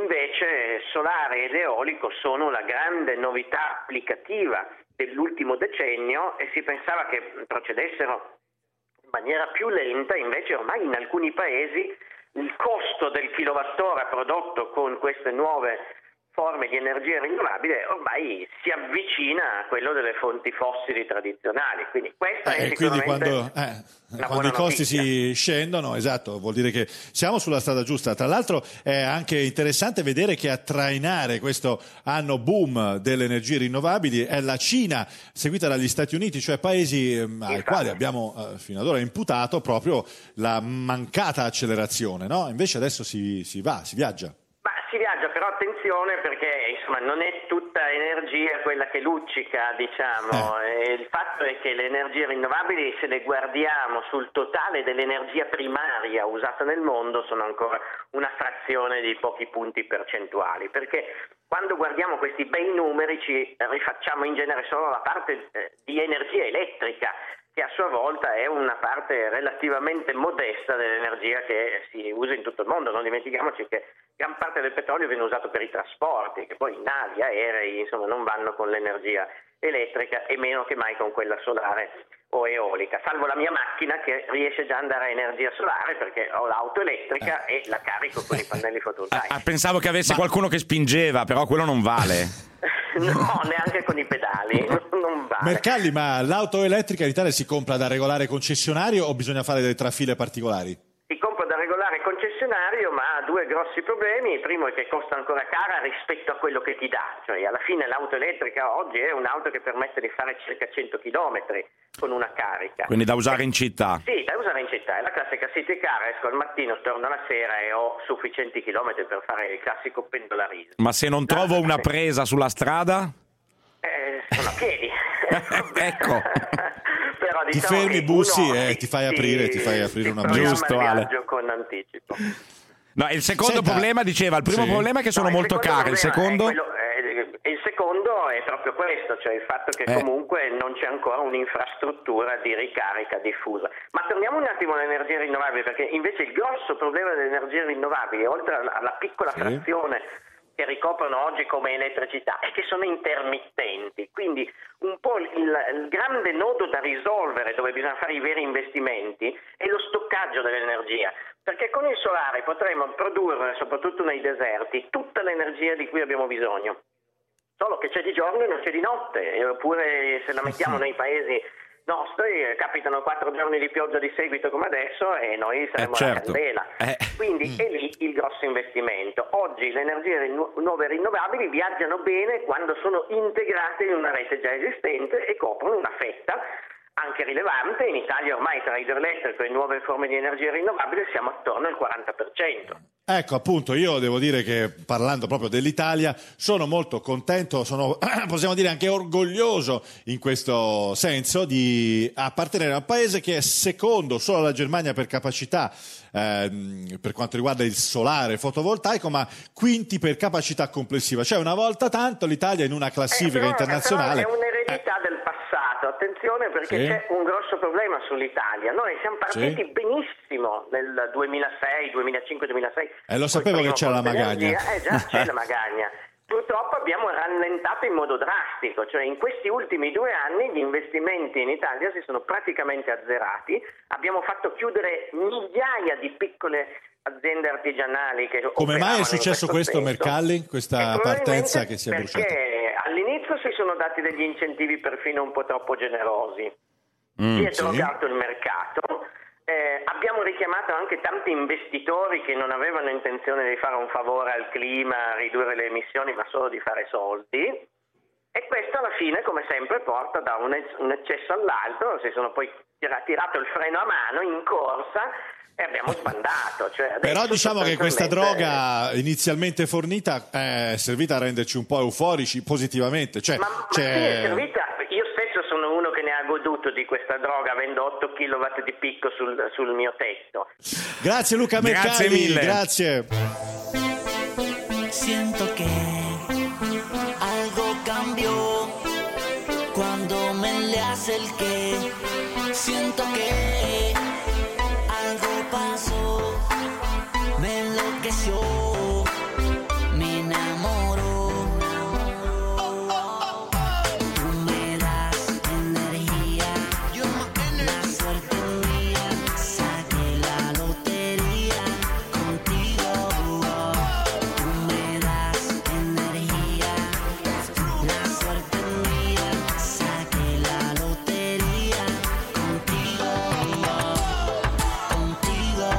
Invece solare ed eolico sono la grande novità applicativa dell'ultimo decennio e si pensava che procedessero in maniera più lenta, invece ormai in alcuni paesi il costo del kilowattora prodotto con queste nuove forme di energia rinnovabile ormai si avvicina a quello delle fonti fossili tradizionali, quindi questa Eh, è e quindi sicuramente quando, eh, una quando i buona costi notizia. si scendono, esatto, vuol dire che siamo sulla strada giusta. Tra l'altro è anche interessante vedere che a trainare questo anno boom delle energie rinnovabili è la Cina, seguita dagli Stati Uniti, cioè paesi ehm, ai quali abbiamo eh, fino ad ora imputato proprio la mancata accelerazione, no? Invece adesso si, si va, si viaggia. Ma si viaggia, però attenzione perché insomma non è tutta energia quella che luccica, diciamo. E il fatto è che le energie rinnovabili, se le guardiamo sul totale dell'energia primaria usata nel mondo, sono ancora una frazione di pochi punti percentuali, perché quando guardiamo questi bei numeri ci rifacciamo in genere solo alla parte eh, di energia elettrica, che a sua volta è una parte relativamente modesta dell'energia che si usa in tutto il mondo. Non dimentichiamoci che gran parte del petrolio viene usato per i trasporti, che poi navi, aerei, insomma, non vanno con l'energia elettrica e meno che mai con quella solare o eolica, salvo la mia macchina che riesce già ad andare a energia solare perché ho l'auto elettrica e la carico con i pannelli fotovoltaici. Ah, pensavo che avesse Ma- qualcuno che spingeva, però quello non vale. No, neanche con i pedali, non vale. Mercalli, ma l'auto elettrica in Italia si compra da regolare concessionario o bisogna fare delle trafile particolari? Si compra da regolare concessionario, ma ha due grossi problemi. Il primo è che costa ancora cara rispetto a quello che ti dà, cioè alla fine l'auto elettrica oggi è un'auto che permette di fare circa cento chilometri con una carica. Quindi da usare in città? Sì, da usare in città, è la classica city car, esco al mattino, torno la sera e ho sufficienti chilometri per fare il classico pendolarismo. Ma se non trovo una presa sulla strada? Eh, sono a piedi. Ecco. Però, ti diciamo fermi, che bussi uno e ti fai aprire, ti fai aprire una Giusto, Ale. con anticipo. No, il secondo Senta. problema, diceva, il primo Sì. problema è che sono No, il molto secondo care, il problema secondo? è quello- eh, il secondo è proprio questo, cioè il fatto che Eh. comunque non c'è ancora un'infrastruttura di ricarica diffusa. Ma torniamo un attimo alle energie rinnovabili, perché invece il grosso problema delle energie rinnovabili, oltre alla, alla piccola Sì. frazione che ricoprono oggi come elettricità, è che sono intermittenti. Quindi un po' il, il grande nodo da risolvere, dove bisogna fare i veri investimenti, è lo stoccaggio dell'energia. Perché con il solare potremo produrre, soprattutto nei deserti, tutta l'energia di cui abbiamo bisogno. Solo che c'è di giorno e non c'è di notte, oppure se la mettiamo nei paesi nostri eh, capitano quattro giorni di pioggia di seguito come adesso e noi saremo Eh, certo. alla candela. Eh. Quindi è lì il grosso investimento. Oggi le energie rinno- nuove rinnovabili viaggiano bene quando sono integrate in una rete già esistente e coprono una fetta anche rilevante. In Italia ormai tra idroelettrico e nuove forme di energia rinnovabile siamo attorno al quaranta per cento. Ecco, appunto, io devo dire che parlando proprio dell'Italia sono molto contento, sono possiamo dire anche orgoglioso in questo senso di appartenere a un paese che è secondo solo alla Germania per capacità ehm, per quanto riguarda il solare fotovoltaico, ma quinti per capacità complessiva. Cioè una volta tanto l'Italia in una classifica Eh, però- internazionale. però è un'eredità del passato, attenzione perché Sì. c'è un grosso problema sull'Italia. Noi siamo partiti Sì. benissimo nel duemilasei, duemilacinque, duemilasei. Eh, lo sapevo che c'era la magagna. Eh già, c'è la magagna. Purtroppo abbiamo rallentato in modo drastico, cioè in questi ultimi due anni gli investimenti in Italia si sono praticamente azzerati, abbiamo fatto chiudere migliaia di piccole aziende artigianali che Come mai è operavano in successo questo, senso. Mercalli, questa E partenza probabilmente che si è bruciata? Perché all'inizio si sono dati degli incentivi perfino un po' troppo generosi, Mm, si è sì. drogato il mercato. Eh, abbiamo richiamato anche tanti investitori che non avevano intenzione di fare un favore al clima, ridurre le emissioni, ma solo di fare soldi. E questo alla fine, come sempre, porta da un, ec- un eccesso all'altro. Si sono poi tira- tirato il freno a mano in corsa e abbiamo sbandato. Cioè adesso Però diciamo che questa sostanzialmente- droga inizialmente fornita è servita a renderci un po' euforici positivamente. Cioè, Ma, ma c'è- sì, è servita. Io stesso sono uno che ne ha goduto di questa droga avendo otto chilowatt di picco sul, sul mio tetto. Grazie Luca Grazie Mercalli, mille. grazie. Siento que algo cambió cuando me le hace el que. Siento que algo pasó, me enloqueció, me enamoró. Tú me das energía, la suerte mía, saqué la lotería contigo. Tú me das energía, la suerte mía, saqué la lotería contigo, contigo,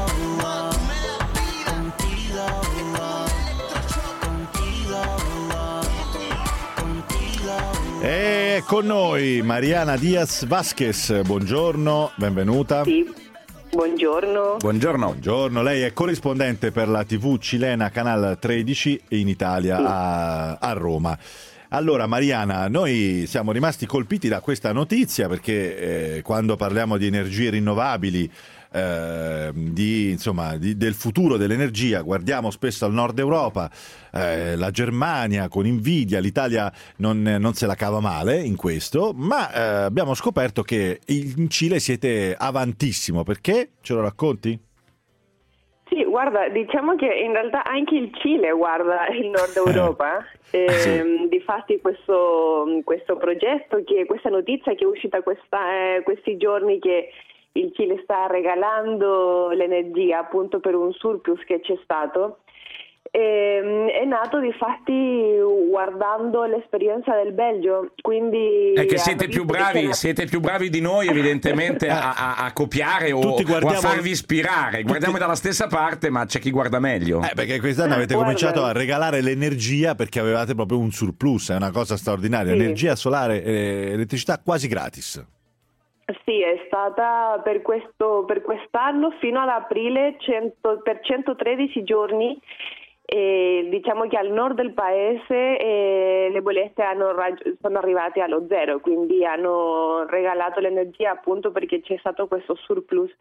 contigo, contigo. E con noi Mariana Diaz Vasquez, buongiorno, benvenuta. Sì, buongiorno. Buongiorno. Buongiorno, lei è corrispondente per la tivù cilena Canal tredici in Italia a, a Roma. Allora Mariana, noi siamo rimasti colpiti da questa notizia perché eh, quando parliamo di energie rinnovabili, eh, di, insomma, di, del futuro dell'energia, guardiamo spesso al nord Europa, eh, la Germania con invidia, l'Italia non, non se la cava male in questo, ma eh, abbiamo scoperto che in Cile siete avantissimo, perché? Ce lo racconti? Sì, guarda, diciamo che in realtà anche il Cile guarda il nord Europa. Eh, sì. Difatti questo, questo progetto, che questa notizia che è uscita questa, eh, questi giorni, che il Cile sta regalando l'energia appunto per un surplus che c'è stato, E, è nato di fatti guardando l'esperienza del Belgio, quindi è che siete più bravi che... siete più bravi di noi evidentemente a, a, a copiare o, o a farvi ispirare. Guardiamo dalla stessa parte, ma c'è chi guarda meglio, eh, perché quest'anno avete Guarda. cominciato a regalare l'energia perché avevate proprio un surplus, è una cosa straordinaria, Sì. energia solare e elettricità quasi gratis. Sì, è stata per questo per quest'anno fino ad aprile cento, per centotredici giorni. E diciamo che al nord del paese eh, le bollette hanno raggi- sono arrivate allo zero, quindi hanno regalato l'energia appunto perché c'è stato questo surplus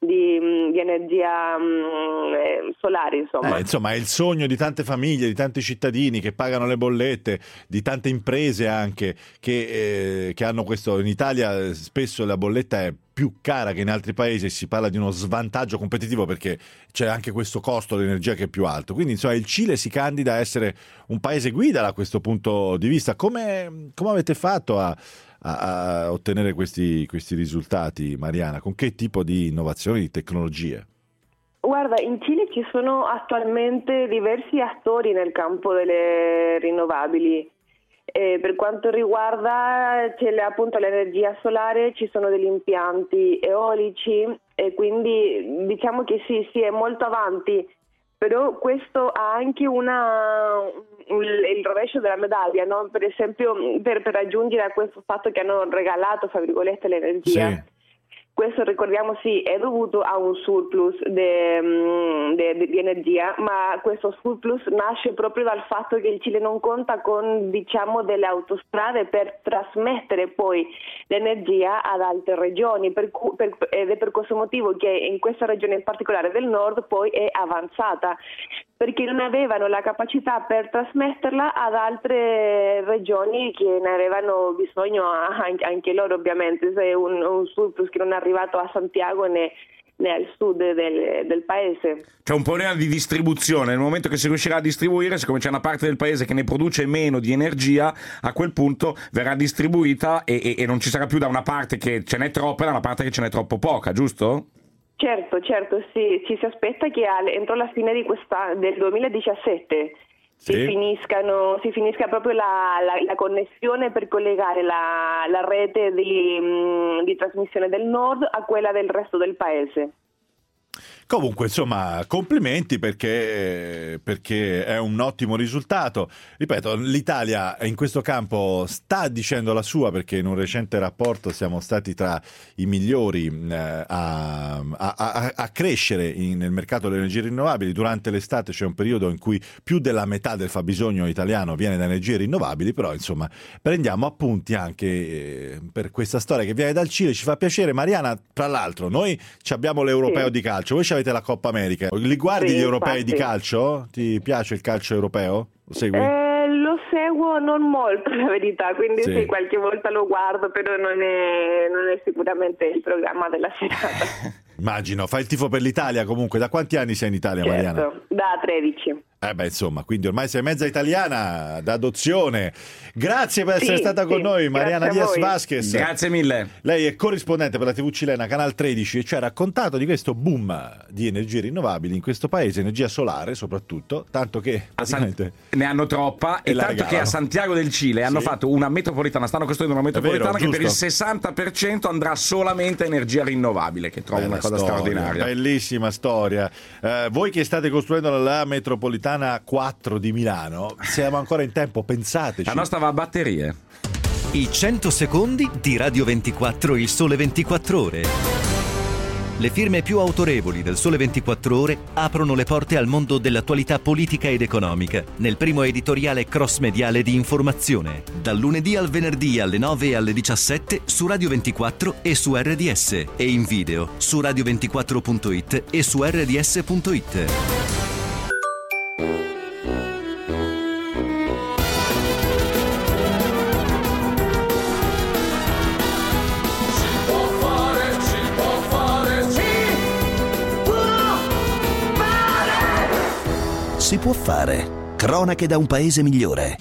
di, di energia mh, eh, solare, insomma. Eh, insomma, è il sogno di tante famiglie, di tanti cittadini che pagano le bollette, di tante imprese anche che, eh, che hanno questo. In Italia spesso la bolletta è più cara che in altri paesi e si parla di uno svantaggio competitivo perché c'è anche questo costo dell'energia che è più alto. Quindi insomma il Cile si candida a essere un paese guida da questo punto di vista. Come, come avete fatto a, a, a ottenere questi, questi risultati, Mariana? Con che tipo di innovazioni, di tecnologie? Guarda, in Cile ci sono attualmente diversi attori nel campo delle rinnovabili. Eh, per quanto riguarda c'è le- appunto l'energia solare, ci sono degli impianti eolici e quindi diciamo che sì, sì, è molto avanti, però questo ha anche una, un- il rovescio della medaglia, no? Per esempio per, per raggiungere a questo fatto che hanno regalato, fra virgolette, l'energia. Sì. Questo, ricordiamo, sì, è dovuto a un surplus de- mm, de- de- di energia, ma questo surplus nasce proprio dal fatto che il Cile non conta con, diciamo, delle autostrade per trasmettere poi l'energia ad altre regioni, per cu- per- ed è per questo motivo che in questa regione in particolare del nord poi è avanzata, perché non avevano la capacità per trasmetterla ad altre regioni che ne avevano bisogno, anche, anche loro ovviamente. Se un, un surplus che non è arrivato a Santiago né, né al sud del, del paese. c'è un problema di distribuzione. Nel momento che si riuscirà a distribuire, siccome c'è una parte del paese che ne produce meno di energia, a quel punto verrà distribuita e, e, e non ci sarà più da una parte che ce n'è troppa e da una parte che ce n'è troppo poca, giusto? Certo, certo, sì, ci si aspetta che al- entro la fine di questa, del duemiladiciassette Sì. si, finiscano, si finisca proprio la, la- la connessione per collegare la, la rete di, mh, di trasmissione del nord a quella del resto del paese. Comunque, insomma, complimenti perché, perché è un ottimo risultato. Ripeto, l'Italia in questo campo sta dicendo la sua perché in un recente rapporto siamo stati tra i migliori eh, a, a, a, a crescere in- nel mercato delle energie rinnovabili. Durante l'estate c'è un periodo in cui più della metà del fabbisogno italiano viene da energie rinnovabili, però insomma prendiamo appunti anche eh, per questa storia che viene dal Cile. Ci fa piacere. Mariana, tra l'altro, noi ci abbiamo l'europeo Sì. di calcio, voi avete la Coppa America. Li guardi Sì, gli europei infatti. di calcio? Ti piace il calcio europeo? Lo segui? Eh, lo seguo non molto, la verità, quindi Sì. sì, qualche volta lo guardo, però non è, non è sicuramente il programma della serata. Immagino. Fai il tifo per l'Italia comunque. Da quanti anni sei in Italia, Mariana? Certo, da tredici. Eh beh, insomma, quindi ormai sei mezza italiana d'adozione. Grazie per essere Sì, stata con sì, noi, Mariana grazie a Diaz voi. Vasquez. Grazie mille. Lei è corrispondente per la tivù cilena Canal tredici e ci ha raccontato di questo boom di energie rinnovabili in questo paese, energia solare soprattutto, tanto che A San- praticamente ne hanno troppa E e, la tanto che regalano. a Santiago del Cile hanno Sì. fatto una metropolitana, stanno costruendo una vero, metropolitana che per il giusto. sessanta per cento andrà solamente a energia rinnovabile, che trovo Bella una cosa storia, straordinaria. bellissima storia. Eh, voi che state costruendo la metropolitana quattro di Milano, siamo ancora in tempo, pensateci. La nostra va a batterie. I cento secondi di Radio ventiquattro Il Sole ventiquattro Ore. Le firme più autorevoli del Sole ventiquattro Ore aprono le porte al mondo dell'attualità politica ed economica nel primo editoriale cross-mediale di informazione, dal lunedì al venerdì alle nove e alle diciassette su Radio ventiquattro e su R D S e in video su radio ventiquattro punto it e su R D S punto it. Si può fare. Cronache da un paese migliore.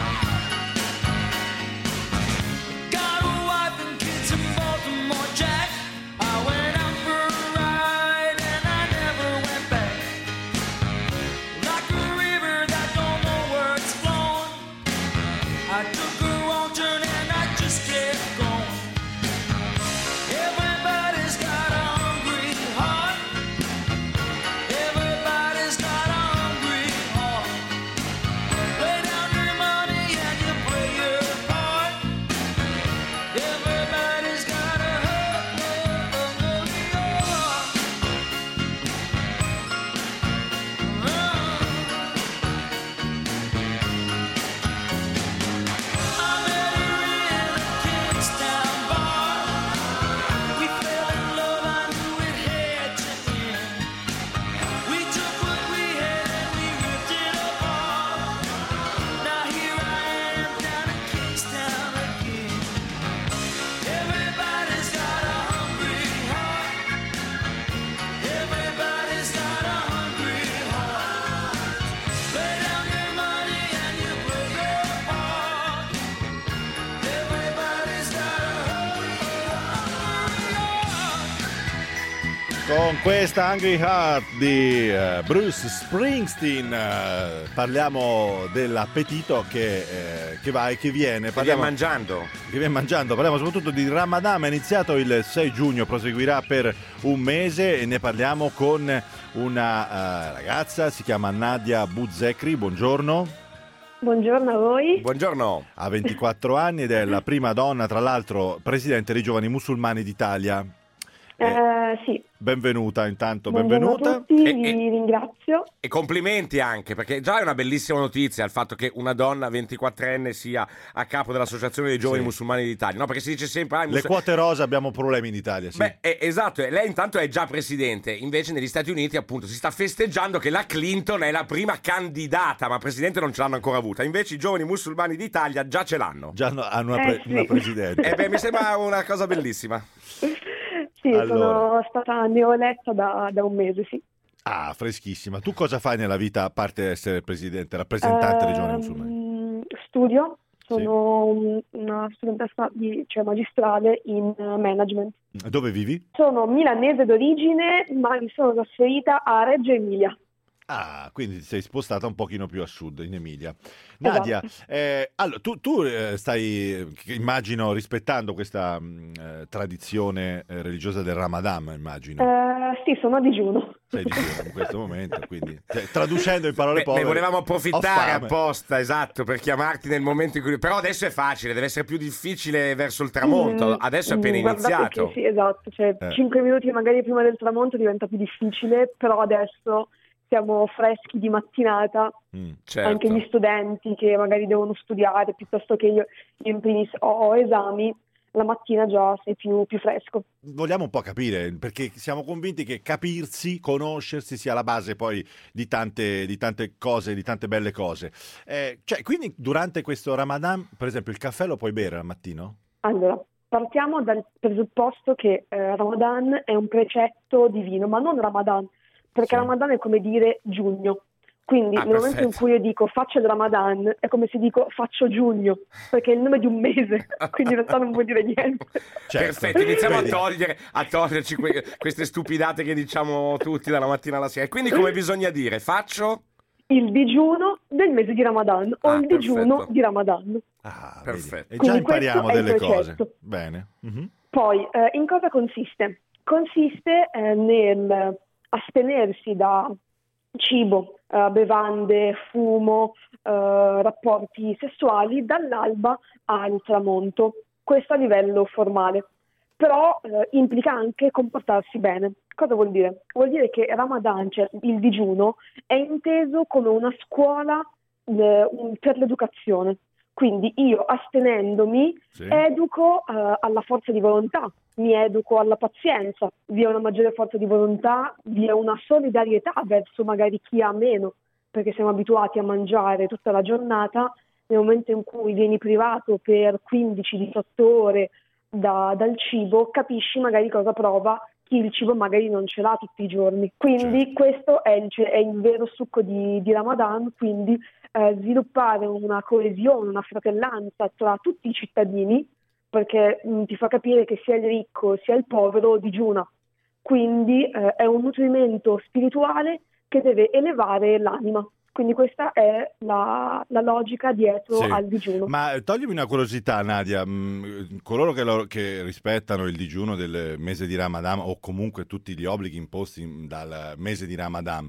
Got a wife and kids in Baltimore, Jack. Con questa Angry Heart di uh, Bruce Springsteen uh, parliamo dell'appetito che, eh, che va e che viene. Parliamo, che viene mangiando. Che viene mangiando. Parliamo soprattutto di Ramadan, è iniziato il sei giugno, proseguirà per un mese e ne parliamo con una uh, ragazza, si chiama Nadia Bouzekri, buongiorno. Buongiorno a voi. Buongiorno. Ha ventiquattro anni ed è la prima donna, tra l'altro, presidente dei Giovani Musulmani d'Italia. Eh, sì. Benvenuta intanto, Buongiorno benvenuta. a tutti, E- vi e- ringrazio. E complimenti anche, perché già è una bellissima notizia il fatto che una donna ventiquattrenne sia a capo dell'Associazione dei Giovani Sì. Musulmani d'Italia. No, perché si dice sempre... Ah, i Le musul- quote rosa abbiamo problemi in Italia, sì. Beh, eh, esatto, e lei intanto è già presidente, invece negli Stati Uniti appunto si sta festeggiando che la Clinton è la prima candidata, ma presidente non ce l'hanno ancora avuta, invece i Giovani Musulmani d'Italia già ce l'hanno. Già hanno hanno una, Eh, pre- sì. una presidente. E beh, mi sembra una cosa bellissima. Sì, Allora. sono stata neoeletta da, da un mese, sì. Ah, freschissima. Tu cosa fai nella vita a parte essere presidente, rappresentante dei Giovani Musulmani? Ehm, Studio, sono un- una studentessa di, cioè magistrale in eh, management. Dove vivi? Sono milanese d'origine, ma mi sono trasferita a Reggio Emilia. Ah, quindi ti sei spostata un pochino più a sud, in Emilia. Nadia, Esatto. eh, allora, tu, tu, eh, stai, eh, immagino, rispettando questa mh, eh, tradizione eh, religiosa del Ramadan, immagino. Eh, sì, sono a digiuno. Sei di digiuno in questo momento, quindi cioè, traducendo in parole Beh, povere. ne volevamo ho approfittare fame. apposta, esatto, per chiamarti nel momento in cui... Però adesso è facile, deve essere più difficile verso il tramonto, Mm, adesso è appena mm, guardate iniziato. che sì, esatto, cioè Eh. cinque minuti magari prima del tramonto diventa più difficile, però adesso siamo freschi di mattinata, Mm, certo. anche gli studenti che magari devono studiare, piuttosto che io in primis ho, ho esami, la mattina già sei più, più fresco. Vogliamo un po' capire, perché siamo convinti che capirsi, conoscersi sia la base poi di tante, di tante cose, di tante belle cose. Eh, cioè, quindi durante questo Ramadan, per esempio, il caffè lo puoi bere al mattino? Allora, partiamo dal presupposto che eh, Ramadan è un precetto divino, ma non Ramadan, perché Sì. Ramadan è come dire giugno. Quindi Ah, nel momento in perfetto. cui io dico faccio il Ramadan, è come se dico faccio giugno, perché è il nome di un mese, quindi in realtà non vuol dire niente. Certo. Perfetto, iniziamo a Vedi? togliere a toglierci que- queste stupidate che diciamo tutti dalla mattina alla sera. E quindi come bisogna dire? Faccio? Il digiuno del mese di Ramadan o Ah, il digiuno perfetto. di Ramadan. Ah, Perfetto. vedi. E già Quindi impariamo questo è il delle cose. precetto. Bene. Mhm. Poi, eh, in cosa consiste? Consiste eh, nel astenersi da cibo, eh, bevande, fumo, eh, rapporti sessuali dall'alba al tramonto. Questo a livello formale. Però eh, implica anche comportarsi bene. Cosa vuol dire? Vuol dire che Ramadan, cioè il digiuno, è inteso come una scuola eh, un- per l'educazione. Quindi io astenendomi Sì. educo eh, alla forza di volontà, mi educo alla pazienza, vi è una maggiore forza di volontà, vi è una solidarietà verso magari chi ha meno, perché siamo abituati a mangiare tutta la giornata, nel momento in cui vieni privato per quindici diciotto ore da- dal cibo, capisci magari cosa prova chi il cibo magari non ce l'ha tutti i giorni. Quindi questo è il, è il vero succo di, di Ramadan, quindi eh, sviluppare una coesione, una fratellanza tra tutti i cittadini, perché mh, ti fa capire che sia il ricco sia il povero digiuna. Quindi eh, è un nutrimento spirituale che deve elevare l'anima. Quindi questa è la, la logica dietro Sì. al digiuno. Ma eh, toglimi una curiosità, Nadia. Mm, coloro che, lo- che rispettano il digiuno del mese di Ramadan o comunque tutti gli obblighi imposti dal mese di Ramadan,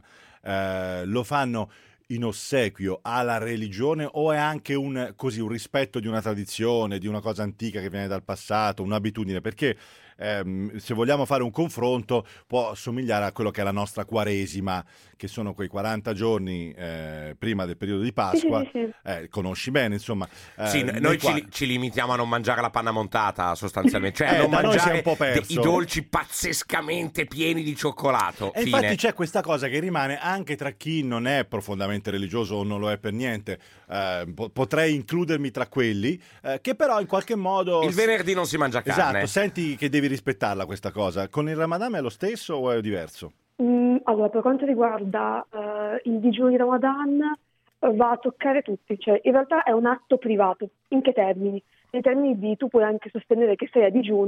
eh, lo fanno in ossequio alla religione o è anche un, così, un rispetto di una tradizione, di una cosa antica che viene dal passato, un'abitudine? Perché ehm, se vogliamo fare un confronto può somigliare a quello che è la nostra Quaresima, che sono quei quaranta giorni eh, prima del periodo di Pasqua. Sì, sì, sì. Eh, conosci bene, insomma. eh, Sì, nei noi ci, quali- ci limitiamo a non mangiare la panna montata sostanzialmente, cioè Eh, a non da noi si è mangiare un po' de- perso. i dolci pazzescamente pieni di cioccolato. E Fine. infatti c'è questa cosa che rimane anche tra chi non è profondamente religioso o non lo è per niente, eh, po- potrei includermi tra quelli, eh, che però in qualche modo... Il venerdì non si mangia carne. Esatto, senti che devi rispettarla questa cosa. Con il Ramadan è lo stesso o è diverso? Mm, allora, per quanto riguarda eh, il digiuno di Ramadan, eh, va a toccare tutti, cioè in realtà è un atto privato. In che termini? Nei termini di tu puoi anche sostenere che sei a digiuno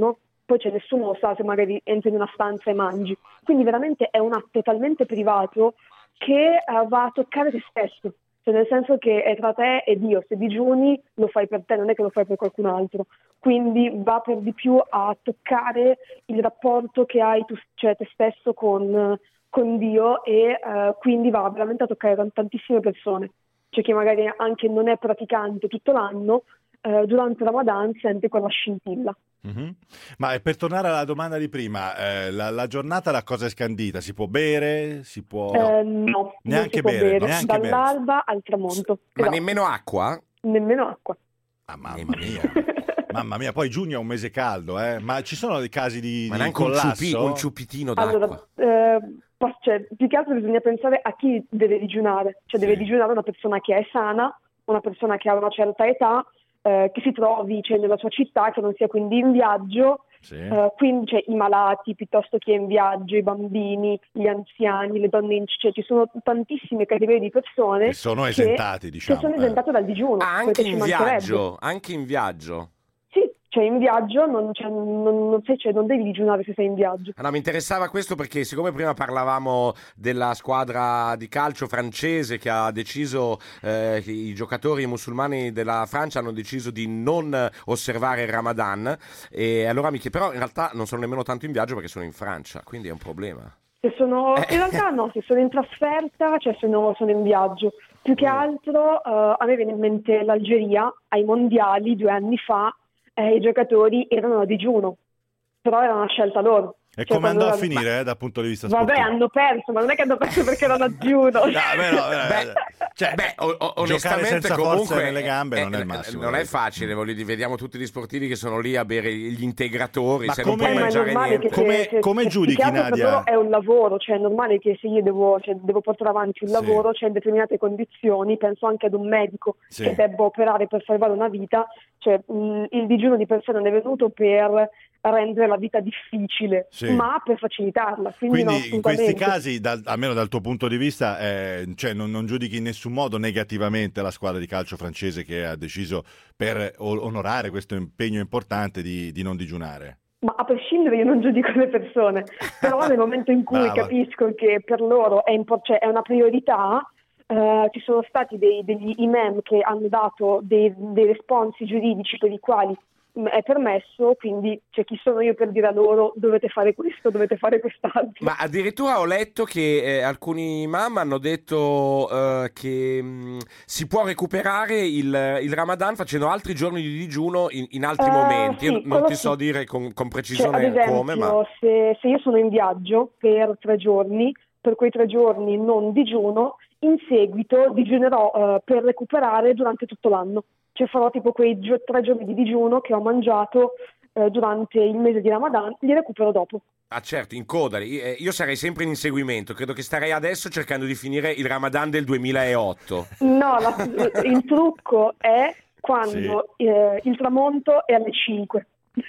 poi c'è nessuno lo sa se magari entri in una stanza e mangi. Quindi veramente è un atto talmente privato che uh, va a toccare te stesso, cioè nel senso che è tra te e Dio, se digiuni lo fai per te, non è che lo fai per qualcun altro, quindi va per di più a toccare il rapporto che hai tu, cioè te stesso con, con Dio e uh, quindi va veramente a toccare tantissime persone. C'è chi magari anche non è praticante tutto l'anno, uh, durante Ramadan sente quella scintilla. Mm-hmm. Ma per tornare alla domanda di prima, eh, la, la giornata da cosa è scandita? Si può bere? Si può... Eh, no, neanche non si può bere, bere, neanche dall'alba al tramonto. Ma Esatto. nemmeno acqua? Nemmeno acqua. Ah, mamma mia. Mamma mia, poi giugno è un mese caldo, eh? Ma ci sono dei casi di, Ma di neanche un, collasso? ciupi, un ciupitino d'acqua? Allora, eh, pos- cioè, più che altro bisogna pensare a chi deve digiunare, cioè deve digiunare una persona che è sana, una persona che ha una certa età, eh, che si trovi cioè, nella sua città, che non sia quindi in viaggio, sì. eh, quindi cioè, i malati piuttosto che in viaggio, i bambini, gli anziani, le donne in cioè ci sono tantissime categorie di persone Che sono che- esentati, diciamo, che sono eh. esentate dal digiuno. Ah, perché anche ci in mancherebbe. viaggio, anche in viaggio. Sì, cioè in viaggio non, cioè, non, non, sei, cioè, non devi digiunare se sei in viaggio. Ah, no, mi interessava questo perché siccome prima parlavamo della squadra di calcio francese che ha deciso, eh, i giocatori musulmani della Francia hanno deciso di non osservare il Ramadan, e allora mi chiedo, però in realtà non sono nemmeno tanto in viaggio perché sono in Francia, quindi è un problema. Se sono, in realtà no, se sono in trasferta, cioè sono, sono in viaggio. Più che altro eh, a me viene in mente l'Algeria, ai mondiali due anni fa, eh, i giocatori erano a digiuno, però era una scelta loro. E Cioè, come andò a quando erano- finire eh, dal punto di vista Vabbè, sportivo? hanno perso, ma non è che hanno perso perché erano a digiuno. No, beh, no, beh, cioè, Beh, o- o- giocare onestamente senza comunque forze nelle gambe eh, non è il eh, massimo. non è facile, voglio dire, vediamo tutti gli sportivi che sono lì a bere gli integratori, Ma se come- non puoi Eh, ma è mangiare normale niente. che Come- se- se- come se- giudichi, più che altro per Nadia? loro è un lavoro, cioè è normale che se io devo, cioè, devo portare avanti un Sì. lavoro, c'è in determinate condizioni, penso anche ad un medico Sì. che debba operare per salvare una vita, cioè mh, il digiuno di per sé non è venuto per rendere la vita difficile, Sì. ma per facilitarla, quindi, no, Quindi in questi assolutamente. casi, dal- almeno dal tuo punto di vista, eh, cioè non, non giudichi in nessun modo negativamente la squadra di calcio francese che ha deciso per o- onorare questo impegno importante di, di non digiunare? Ma a prescindere io non giudico le persone, però nel momento in cui Brava. capisco che per loro è, impor- cioè, è una priorità, eh, ci sono stati dei, degli imam che hanno dato dei, dei responsi giuridici per i quali mh, è permesso, quindi cioè, chi sono io per dire a loro dovete fare questo, dovete fare quest'altro. Ma addirittura ho letto che eh, alcuni imam hanno detto eh, che mh, si può recuperare il, il Ramadan facendo altri giorni di digiuno in, in altri Eh, momenti. Io sì, non quello ti sì. so dire con, con Cioè, ad precisione esempio, come, ma... se, se io sono in viaggio per tre giorni, per quei tre giorni non digiuno, in seguito digiunerò eh, per recuperare durante tutto l'anno. Cioè farò tipo quei gio- tre giorni di digiuno che ho mangiato eh, durante il mese di Ramadan, li recupero dopo. Ah certo, in coda. Io, io sarei sempre in inseguimento. Credo che starei adesso cercando di finire il Ramadan del duemilaotto. No, la- il trucco è quando eh, il tramonto è alle cinque.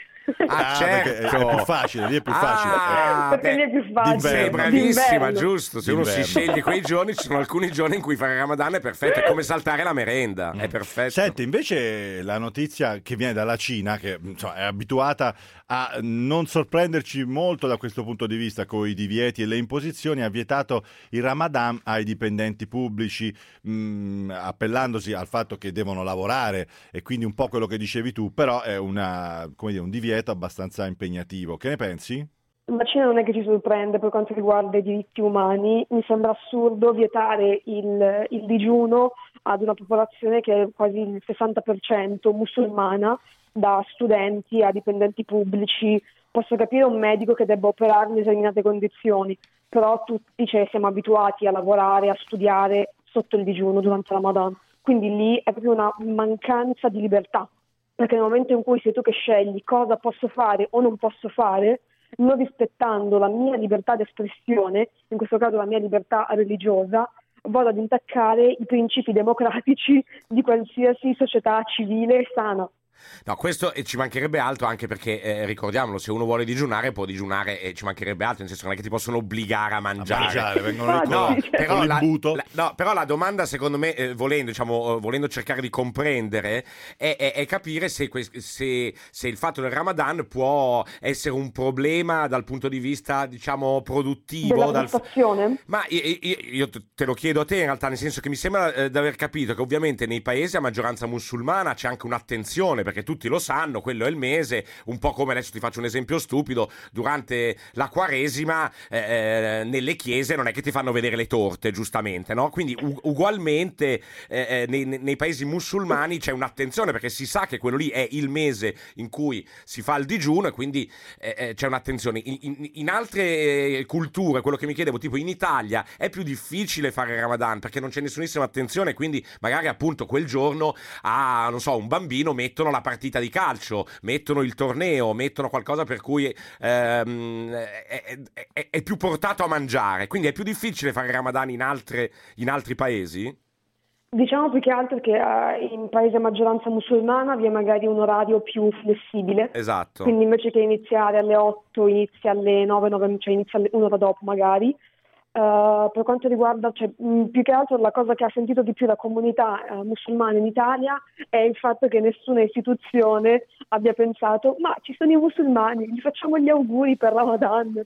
Ah, Ah, certo. perché è più facile, lì è più facile. Ah, Perché beh, lì è più facile. sei D'inverno. bravissima, D'inverno. giusto. Se uno si D'inverno. sceglie quei giorni, ci sono alcuni giorni in cui fare il Ramadan è perfetto. È come saltare la merenda, è perfetto. Senti, invece la notizia che viene dalla Cina, che insomma, è abituata a non sorprenderci molto da questo punto di vista con i divieti e le imposizioni, ha vietato il Ramadan ai dipendenti pubblici, mh, appellandosi al fatto che devono lavorare, e quindi un po' quello che dicevi tu, però è una, come dire, un divieto abbastanza impegnativo. Che ne pensi? La Cina non è che ci sorprende per quanto riguarda i diritti umani, mi sembra assurdo vietare il, il digiuno ad una popolazione che è quasi il sessanta per cento musulmana, da studenti a dipendenti pubblici. Posso capire un medico che debba operare in determinate condizioni, però tutti cioè, siamo abituati a lavorare, a studiare sotto il digiuno durante Ramadan, quindi lì è proprio una mancanza di libertà, perché nel momento in cui sei tu che scegli cosa posso fare o non posso fare, non rispettando la mia libertà d'espressione, in questo caso la mia libertà religiosa, vado ad intaccare i principi democratici di qualsiasi società civile e sana. No, questo e ci mancherebbe altro, anche perché eh, ricordiamolo, se uno vuole digiunare può digiunare e ci mancherebbe altro, nel senso che non è che ti possono obbligare a mangiare, a mangiare vengono lì no, con, però con la, l'imbuto. la, no, però la domanda secondo me eh, volendo diciamo volendo cercare di comprendere è, è, è capire se, se, se il fatto del Ramadan può essere un problema dal punto di vista diciamo produttivo della dal... prestazione. Ma io, io, io te lo chiedo a te in realtà, nel senso che mi sembra eh, di aver capito che ovviamente nei paesi a maggioranza musulmana c'è anche un'attenzione, perché tutti lo sanno, quello è il mese, un po' come, adesso ti faccio un esempio stupido, durante la Quaresima eh, nelle chiese non è che ti fanno vedere le torte, giustamente, no? Quindi u- ugualmente eh, nei, nei paesi musulmani c'è un'attenzione, perché si sa che quello lì è il mese in cui si fa il digiuno e quindi eh, c'è un'attenzione. In, in, in altre culture, quello che mi chiedevo, tipo in Italia è più difficile fare il Ramadan perché non c'è nessunissima attenzione, quindi magari appunto quel giorno a, non so, un bambino mettono la partita di calcio, mettono il torneo, mettono qualcosa per cui ehm, è, è, è più portato a mangiare, quindi è più difficile fare il Ramadan in, altre, in altri paesi? Diciamo più che altro che uh, in paesi a maggioranza musulmana vi è magari un orario più flessibile. Esatto. Quindi invece che iniziare alle otto inizia alle nove, nove cioè inizia alle, un'ora dopo magari. Uh, per quanto riguarda, cioè, mh, più che altro la cosa che ha sentito di più la comunità uh, musulmana in Italia è il fatto che nessuna istituzione abbia pensato ma ci sono i musulmani, gli facciamo gli auguri per Ramadan.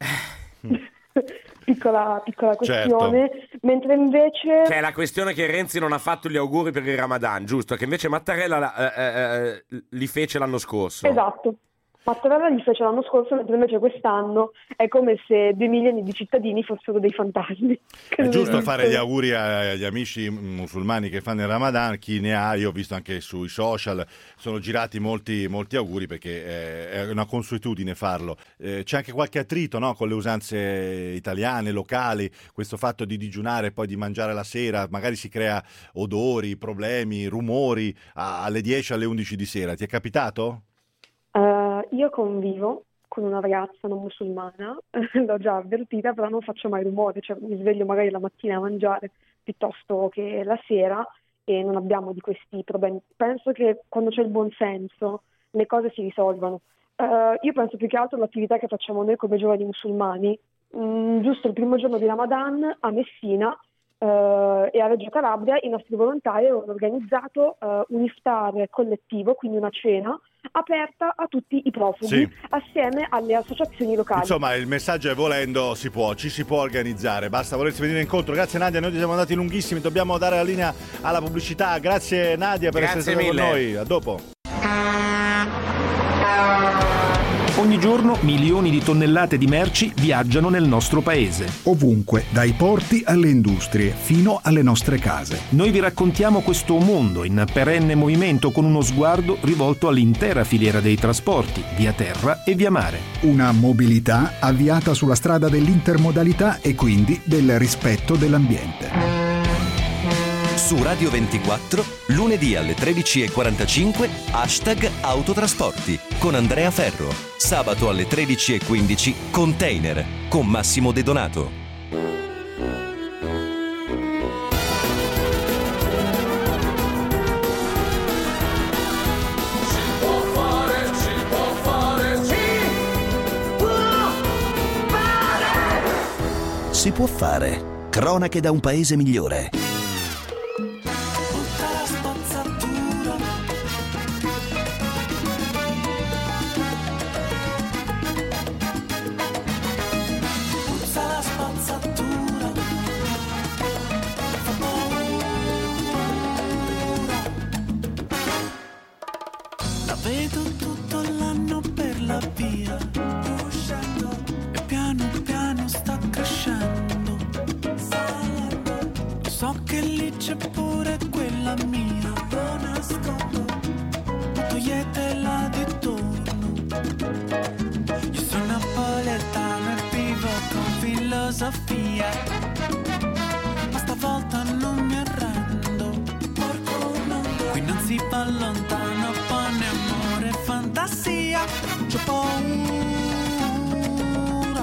Piccola, piccola questione, certo. Mentre invece c'è la questione che Renzi non ha fatto gli auguri per il Ramadan, giusto? Che invece Mattarella eh, eh, li fece l'anno scorso. Esatto, Mattarella li fece l'anno scorso, mentre invece quest'anno è come se due milioni di cittadini fossero dei fantasmi. È giusto fare gli auguri agli amici musulmani che fanno il Ramadan, chi ne ha, io ho visto anche sui social, sono girati molti, molti auguri perché è una consuetudine farlo. Eh, c'è anche qualche attrito, no, con le usanze italiane, locali, questo fatto di digiunare e poi di mangiare la sera, magari si crea odori, problemi, rumori alle dieci, alle undici di sera. Ti è capitato? Uh, io convivo con una ragazza non musulmana, l'ho già avvertita, però non faccio mai rumore, cioè mi sveglio magari la mattina a mangiare piuttosto che la sera e non abbiamo di questi problemi. Penso che quando c'è il buon senso le cose si risolvano. Uh, io penso più che altro all'attività che facciamo noi come giovani musulmani. Mm, giusto il primo giorno di Ramadan a Messina Uh, e a Reggio Calabria i nostri volontari avevano organizzato uh, un iftar collettivo, quindi una cena aperta a tutti i profughi, sì, assieme alle associazioni locali. Insomma, il messaggio è: volendo si può, ci si può organizzare, basta volersi venire incontro. Grazie Nadia, noi ti siamo andati lunghissimi, dobbiamo dare la linea alla pubblicità. Grazie Nadia per Grazie essere stata mille. con noi, a dopo. Ogni giorno milioni di tonnellate di merci viaggiano nel nostro paese. Ovunque, dai porti alle industrie, fino alle nostre case. Noi vi raccontiamo questo mondo in perenne movimento con uno sguardo rivolto all'intera filiera dei trasporti, via terra e via mare. Una mobilità avviata sulla strada dell'intermodalità e quindi del rispetto dell'ambiente. Su Radio ventiquattro, lunedì alle tredici e quarantacinque, hashtag Autotrasporti con Andrea Ferro. Sabato alle tredici e quindici, Container con Massimo De Donato. Si può fare. Cronache da un paese migliore. Vedo tutto l'anno per la via, uscendo e piano piano sta crescendo. So che lì c'è pure quella mia, lo nascondo, ma toglietela di torno. Io sono napoletano e vivo con filosofia, ma stavolta non mi arrendo. Qui non si va lontano, pane, amore, fantasia. C'ho paura.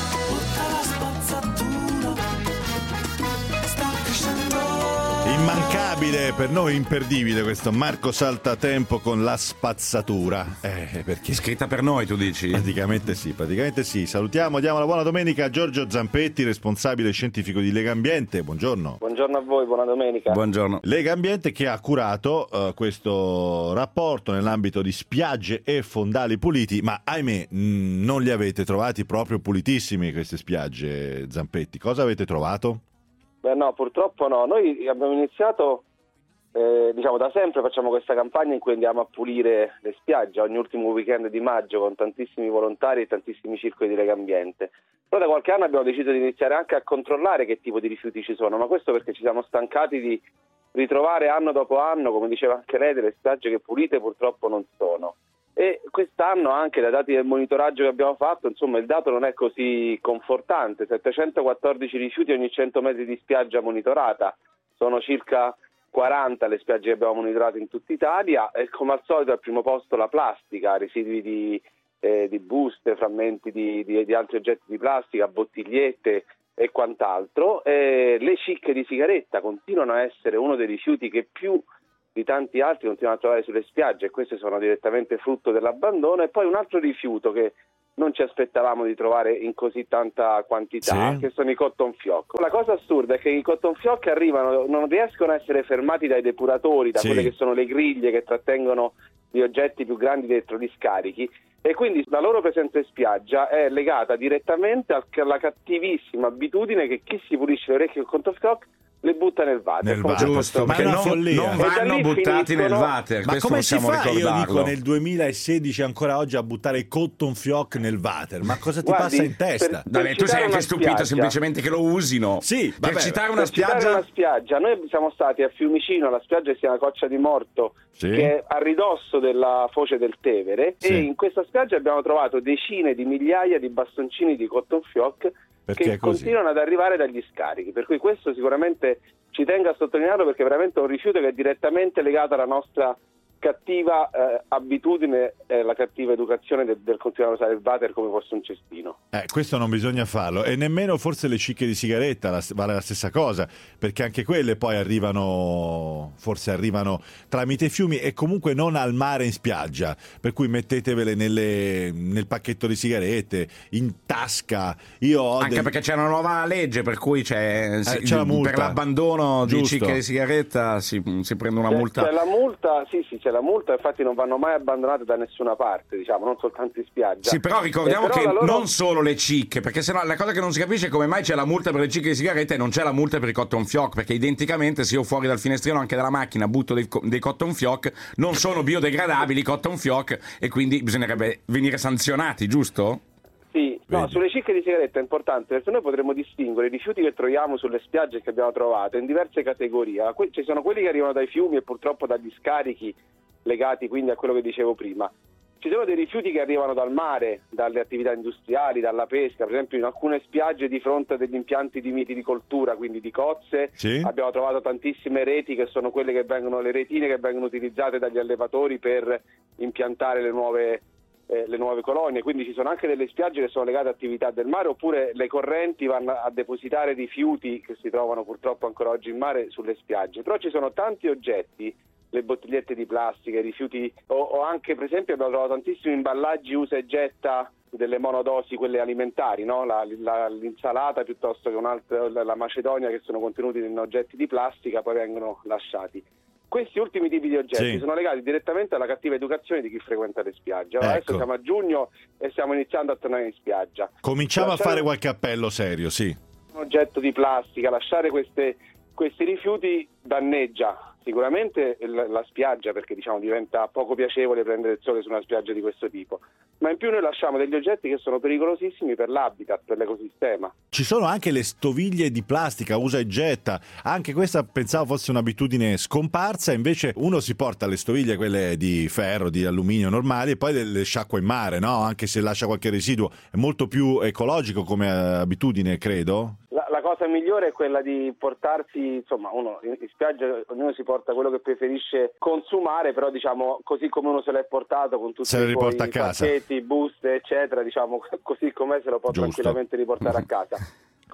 Tutta la spazzatura sta crescendo. Immancabile, per noi imperdibile questo Marco Saltatempo con La Spazzatura. Eh, perché? Scritta per noi, tu dici? Praticamente sì, praticamente sì. Salutiamo, diamo la buona domenica a Giorgio Zampetti, responsabile scientifico di Legambiente. Buongiorno. Buongiorno a voi, buona domenica. Buongiorno. Legambiente che ha curato uh, questo rapporto nell'ambito di spiagge e fondali puliti, ma ahimè mh, non li avete trovati proprio pulitissimi queste spiagge, Zampetti. Cosa avete trovato? Beh no, purtroppo no. Noi abbiamo iniziato, eh, diciamo da sempre facciamo questa campagna in cui andiamo a pulire le spiagge ogni ultimo weekend di maggio con tantissimi volontari e tantissimi circoli di Legambiente. Poi da qualche anno abbiamo deciso di iniziare anche a controllare che tipo di rifiuti ci sono, ma questo perché ci siamo stancati di ritrovare anno dopo anno, come diceva anche lei, delle spiagge che pulite purtroppo non sono. E quest'anno anche dai dati del monitoraggio che abbiamo fatto, insomma il dato non è così confortante, settecentoquattordici rifiuti ogni cento metri di spiaggia monitorata, sono circa quaranta le spiagge che abbiamo monitorato in tutta Italia e come al solito al primo posto la plastica, residui di, eh, di buste, frammenti di, di, di altri oggetti di plastica, bottigliette e quant'altro. E le cicche di sigaretta continuano a essere uno dei rifiuti che più di tanti altri continuano a trovare sulle spiagge e queste sono direttamente frutto dell'abbandono. E poi un altro rifiuto che non ci aspettavamo di trovare in così tanta quantità, sì, che sono i cotton fioc. La cosa assurda è che i cotton fioc arrivano, non riescono a essere fermati dai depuratori, da sì. quelle che sono le griglie che trattengono gli oggetti più grandi dentro gli scarichi, e quindi la loro presenza in spiaggia è legata direttamente alla cattivissima abitudine che chi si pulisce le orecchie con cotton fioc le butta nel water. Nel water. Giusto, perché non, non vanno buttati finiscono... nel water. Ma come si fa, ricordarlo. Io dico, nel duemilasedici ancora oggi a buttare i cotton fioc nel water? Ma cosa ti Guardi, passa in testa? Per, per Vabbè, tu sei anche stupito spiaggia. semplicemente che lo usino. Sì, per vabbè, citare una per spiaggia. Citare una spiaggia. Noi siamo stati a Fiumicino, la spiaggia si chiama Coccia di Morto, sì. che è a ridosso della foce del Tevere, sì. e in questa spiaggia abbiamo trovato decine di migliaia di bastoncini di cotton fioc Perché che continuano ad arrivare dagli scarichi, per cui questo sicuramente ci tengo a sottolinearlo perché è veramente un rifiuto che è direttamente legato alla nostra cattiva eh, abitudine e la cattiva educazione del, del continuare a usare il water come fosse un cestino. Eh, questo non bisogna farlo, e nemmeno forse le cicche di sigaretta la, vale la stessa cosa, perché anche quelle poi arrivano, forse arrivano tramite i fiumi e comunque non al mare in spiaggia, per cui mettetevele nelle, nel pacchetto di sigarette, in tasca. Io ho anche del... perché c'è una nuova legge per cui c'è, eh, si, c'è la multa. Per l'abbandono Giusto. di cicche di sigaretta si, si prende una c'è, multa. C'è la multa, sì sì, c'è la multa, infatti non vanno mai abbandonate da nessuna parte, diciamo, non soltanto in spiaggia. Sì, però ricordiamo eh, però che loro... non solo le cicche, perché sennò la cosa che non si capisce è come mai c'è la multa per le cicche di sigaretta e non c'è la multa per i cotton fioc, perché identicamente se io fuori dal finestrino anche della macchina butto dei, dei cotton fioc, non sono biodegradabili i cotton fioc e quindi bisognerebbe venire sanzionati, giusto? Sì, no, sulle cicche di sigaretta è importante perché noi potremmo distinguere i rifiuti che troviamo sulle spiagge che abbiamo trovato in diverse categorie. Ci sono quelli che arrivano dai fiumi e purtroppo dagli scarichi, legati quindi a quello che dicevo prima. Ci sono dei rifiuti che arrivano dal mare, dalle attività industriali, dalla pesca, per esempio in alcune spiagge di fronte a degli impianti di mitilicoltura, quindi di cozze, sì. abbiamo trovato tantissime reti che sono quelle che vengono, le retine che vengono utilizzate dagli allevatori per impiantare le nuove Eh, le nuove colonie, quindi ci sono anche delle spiagge che sono legate a attività del mare, oppure le correnti vanno a depositare rifiuti che si trovano purtroppo ancora oggi in mare sulle spiagge. Però ci sono tanti oggetti, le bottigliette di plastica, i rifiuti o, o anche per esempio abbiamo trovato tantissimi imballaggi usa e getta delle monodosi, quelle alimentari, no? la, la, l'insalata piuttosto che un'altra, la macedonia, che sono contenuti in oggetti di plastica, poi vengono lasciati. Questi ultimi tipi di oggetti sì. sono legati direttamente alla cattiva educazione di chi frequenta le spiagge. Allora, ecco. Adesso siamo a giugno e stiamo iniziando a tornare in spiaggia. Cominciamo lasciare a fare qualche appello serio, sì. Un oggetto di plastica, lasciare queste, questi rifiuti danneggia sicuramente la, la spiaggia, perché diciamo diventa poco piacevole prendere il sole su una spiaggia di questo tipo, ma in più noi lasciamo degli oggetti che sono pericolosissimi per l'habitat, per l'ecosistema. Ci sono anche le stoviglie di plastica usa e getta, anche questa pensavo fosse un'abitudine scomparsa, invece uno si porta le stoviglie, quelle di ferro, di alluminio normali, e poi le, le sciacqua in mare, no? Anche se lascia qualche residuo, è molto più ecologico come abitudine, credo. La, la cosa migliore è quella di portarsi, insomma, uno in, in spiaggia ognuno si porta quello che preferisce consumare, però diciamo così come uno se l'è portato con tutti i suoi pacchetti, buste, eccetera, diciamo così com'è se lo può Giusto. tranquillamente riportare a casa.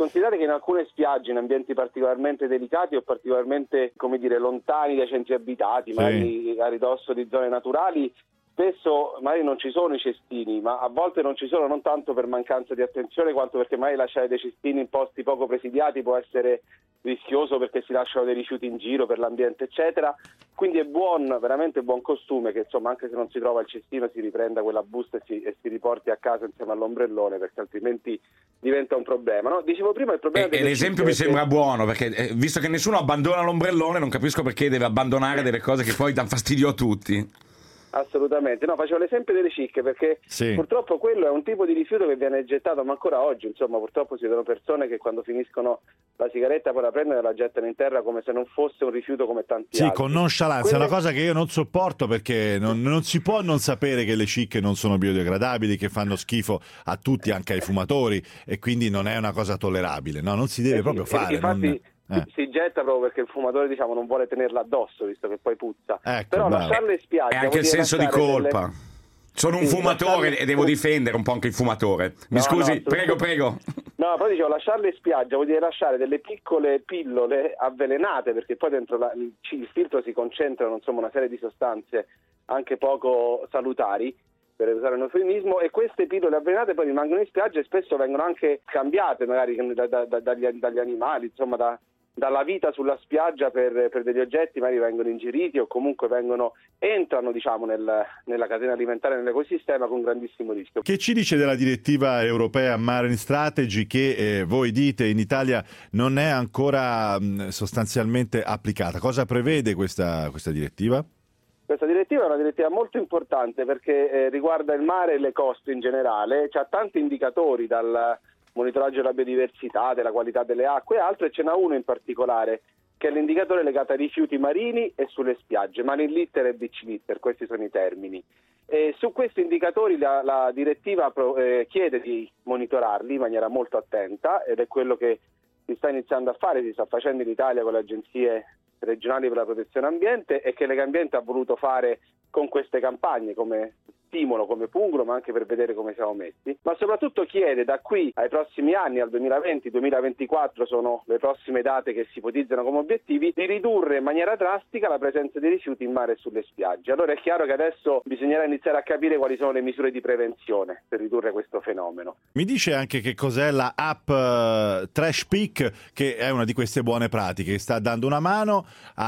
considerate che in alcune spiagge, in ambienti particolarmente delicati o particolarmente, come dire, lontani dai centri abitati, Sì. magari a ridosso di zone naturali, spesso magari non ci sono i cestini, ma a volte non ci sono non tanto per mancanza di attenzione quanto perché magari lasciare dei cestini in posti poco presidiati può essere rischioso perché si lasciano dei rifiuti in giro per l'ambiente, eccetera. Quindi è buon, veramente buon costume che insomma anche se non si trova il cestino si riprenda quella busta e si, e si riporti a casa insieme all'ombrellone, perché altrimenti diventa un problema, no? Dicevo prima il problema E, e l'esempio mi sembra buono, perché eh, visto che nessuno abbandona l'ombrellone, non capisco perché deve abbandonare delle cose che poi danno fastidio a tutti. Assolutamente, no, facevo l'esempio delle cicche perché Sì. purtroppo quello è un tipo di rifiuto che viene gettato, ma ancora oggi, insomma, purtroppo si vedono persone che quando finiscono la sigaretta poi la prendono e la gettano in terra come se non fosse un rifiuto come tanti Sì, altri. con nonchalance, Quelle- è una cosa che io non sopporto perché non, non si può non sapere che le cicche non sono biodegradabili, che fanno schifo a tutti, anche ai fumatori, e quindi non è una cosa tollerabile, no? Non si deve Eh sì, proprio e- fare. infatti non- eh. si getta proprio perché il fumatore, diciamo, non vuole tenerla addosso, visto che poi puzza. Ecco, Però bravo. lasciarle in spiaggia È anche vuol il dire senso di lasciare colpa. delle- Sono un Sì, fumatore lasciarle- e devo difendere un po' anche il fumatore. Mi No, scusi, no, prego, prego. No, poi dicevo, lasciarle in spiaggia vuol dire lasciare delle piccole pillole avvelenate, perché poi dentro la- il, il filtro si concentrano insomma una serie di sostanze anche poco salutari, per usare un eufemismo, e queste pillole avvelenate poi rimangono in spiaggia e spesso vengono anche cambiate magari da- da- da- dagli, dagli animali, insomma da, dalla vita sulla spiaggia per, per degli oggetti magari vengono ingeriti o comunque vengono entrano diciamo nel, nella catena alimentare, nell'ecosistema, con grandissimo rischio. Che ci dice della direttiva europea Marine Strategy che eh, voi dite in Italia non è ancora mh, sostanzialmente applicata? Cosa prevede questa, questa direttiva? Questa direttiva è una direttiva molto importante perché eh, riguarda il mare e le coste in generale, c'ha tanti indicatori, dal monitoraggio della biodiversità, della qualità delle acque e altro, e ce n'ha uno in particolare che è l'indicatore legato ai rifiuti marini e sulle spiagge, marine litter e beach litter, questi sono i termini. E su questi indicatori la, la direttiva pro, eh, chiede di monitorarli in maniera molto attenta, ed è quello che si sta iniziando a fare, si sta facendo in Italia con le agenzie regionali per la protezione ambiente e che Legambiente ha voluto fare con queste campagne come stimolo, come pungolo, ma anche per vedere come siamo messi, ma soprattutto chiede da qui ai prossimi anni, al duemilaventi duemilaventiquattro sono le prossime date che si ipotizzano come obiettivi, di ridurre in maniera drastica la presenza di rifiuti in mare e sulle spiagge. Allora è chiaro che adesso bisognerà iniziare a capire quali sono le misure di prevenzione per ridurre questo fenomeno. Mi dice anche che cos'è la app uh, Trash Pick, che è una di queste buone pratiche che sta dando una mano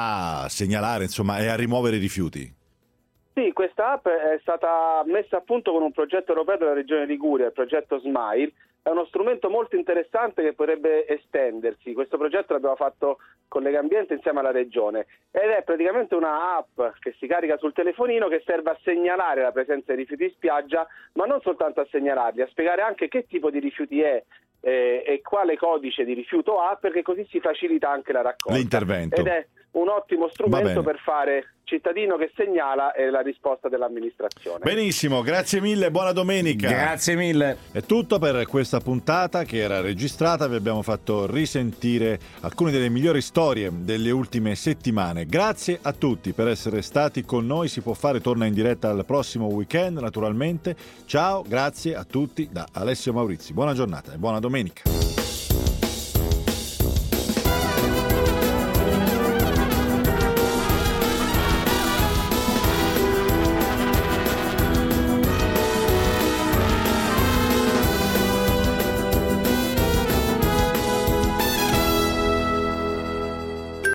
a segnalare, insomma, e a rimuovere i rifiuti. Sì, questa app è stata messa a punto con un progetto europeo della Regione Liguria, il progetto SMILE. È uno strumento molto interessante che potrebbe estendersi. Questo progetto l'abbiamo fatto con Legambiente insieme alla Regione ed è praticamente una app che si carica sul telefonino che serve a segnalare la presenza di rifiuti in spiaggia, ma non soltanto a segnalarli, a spiegare anche che tipo di rifiuti è eh, e quale codice di rifiuto ha, perché così si facilita anche la raccolta. L'intervento. Ed è un ottimo strumento per fare cittadino che segnala e la risposta dell'amministrazione. Benissimo, grazie mille, buona domenica. Grazie mille. È tutto per questa puntata che era registrata, vi abbiamo fatto risentire alcune delle migliori storie delle ultime settimane. Grazie a tutti per essere stati con noi, Si può fare torna in diretta al prossimo weekend naturalmente. Ciao, grazie a tutti da Alessio Maurizi, buona giornata e buona domenica.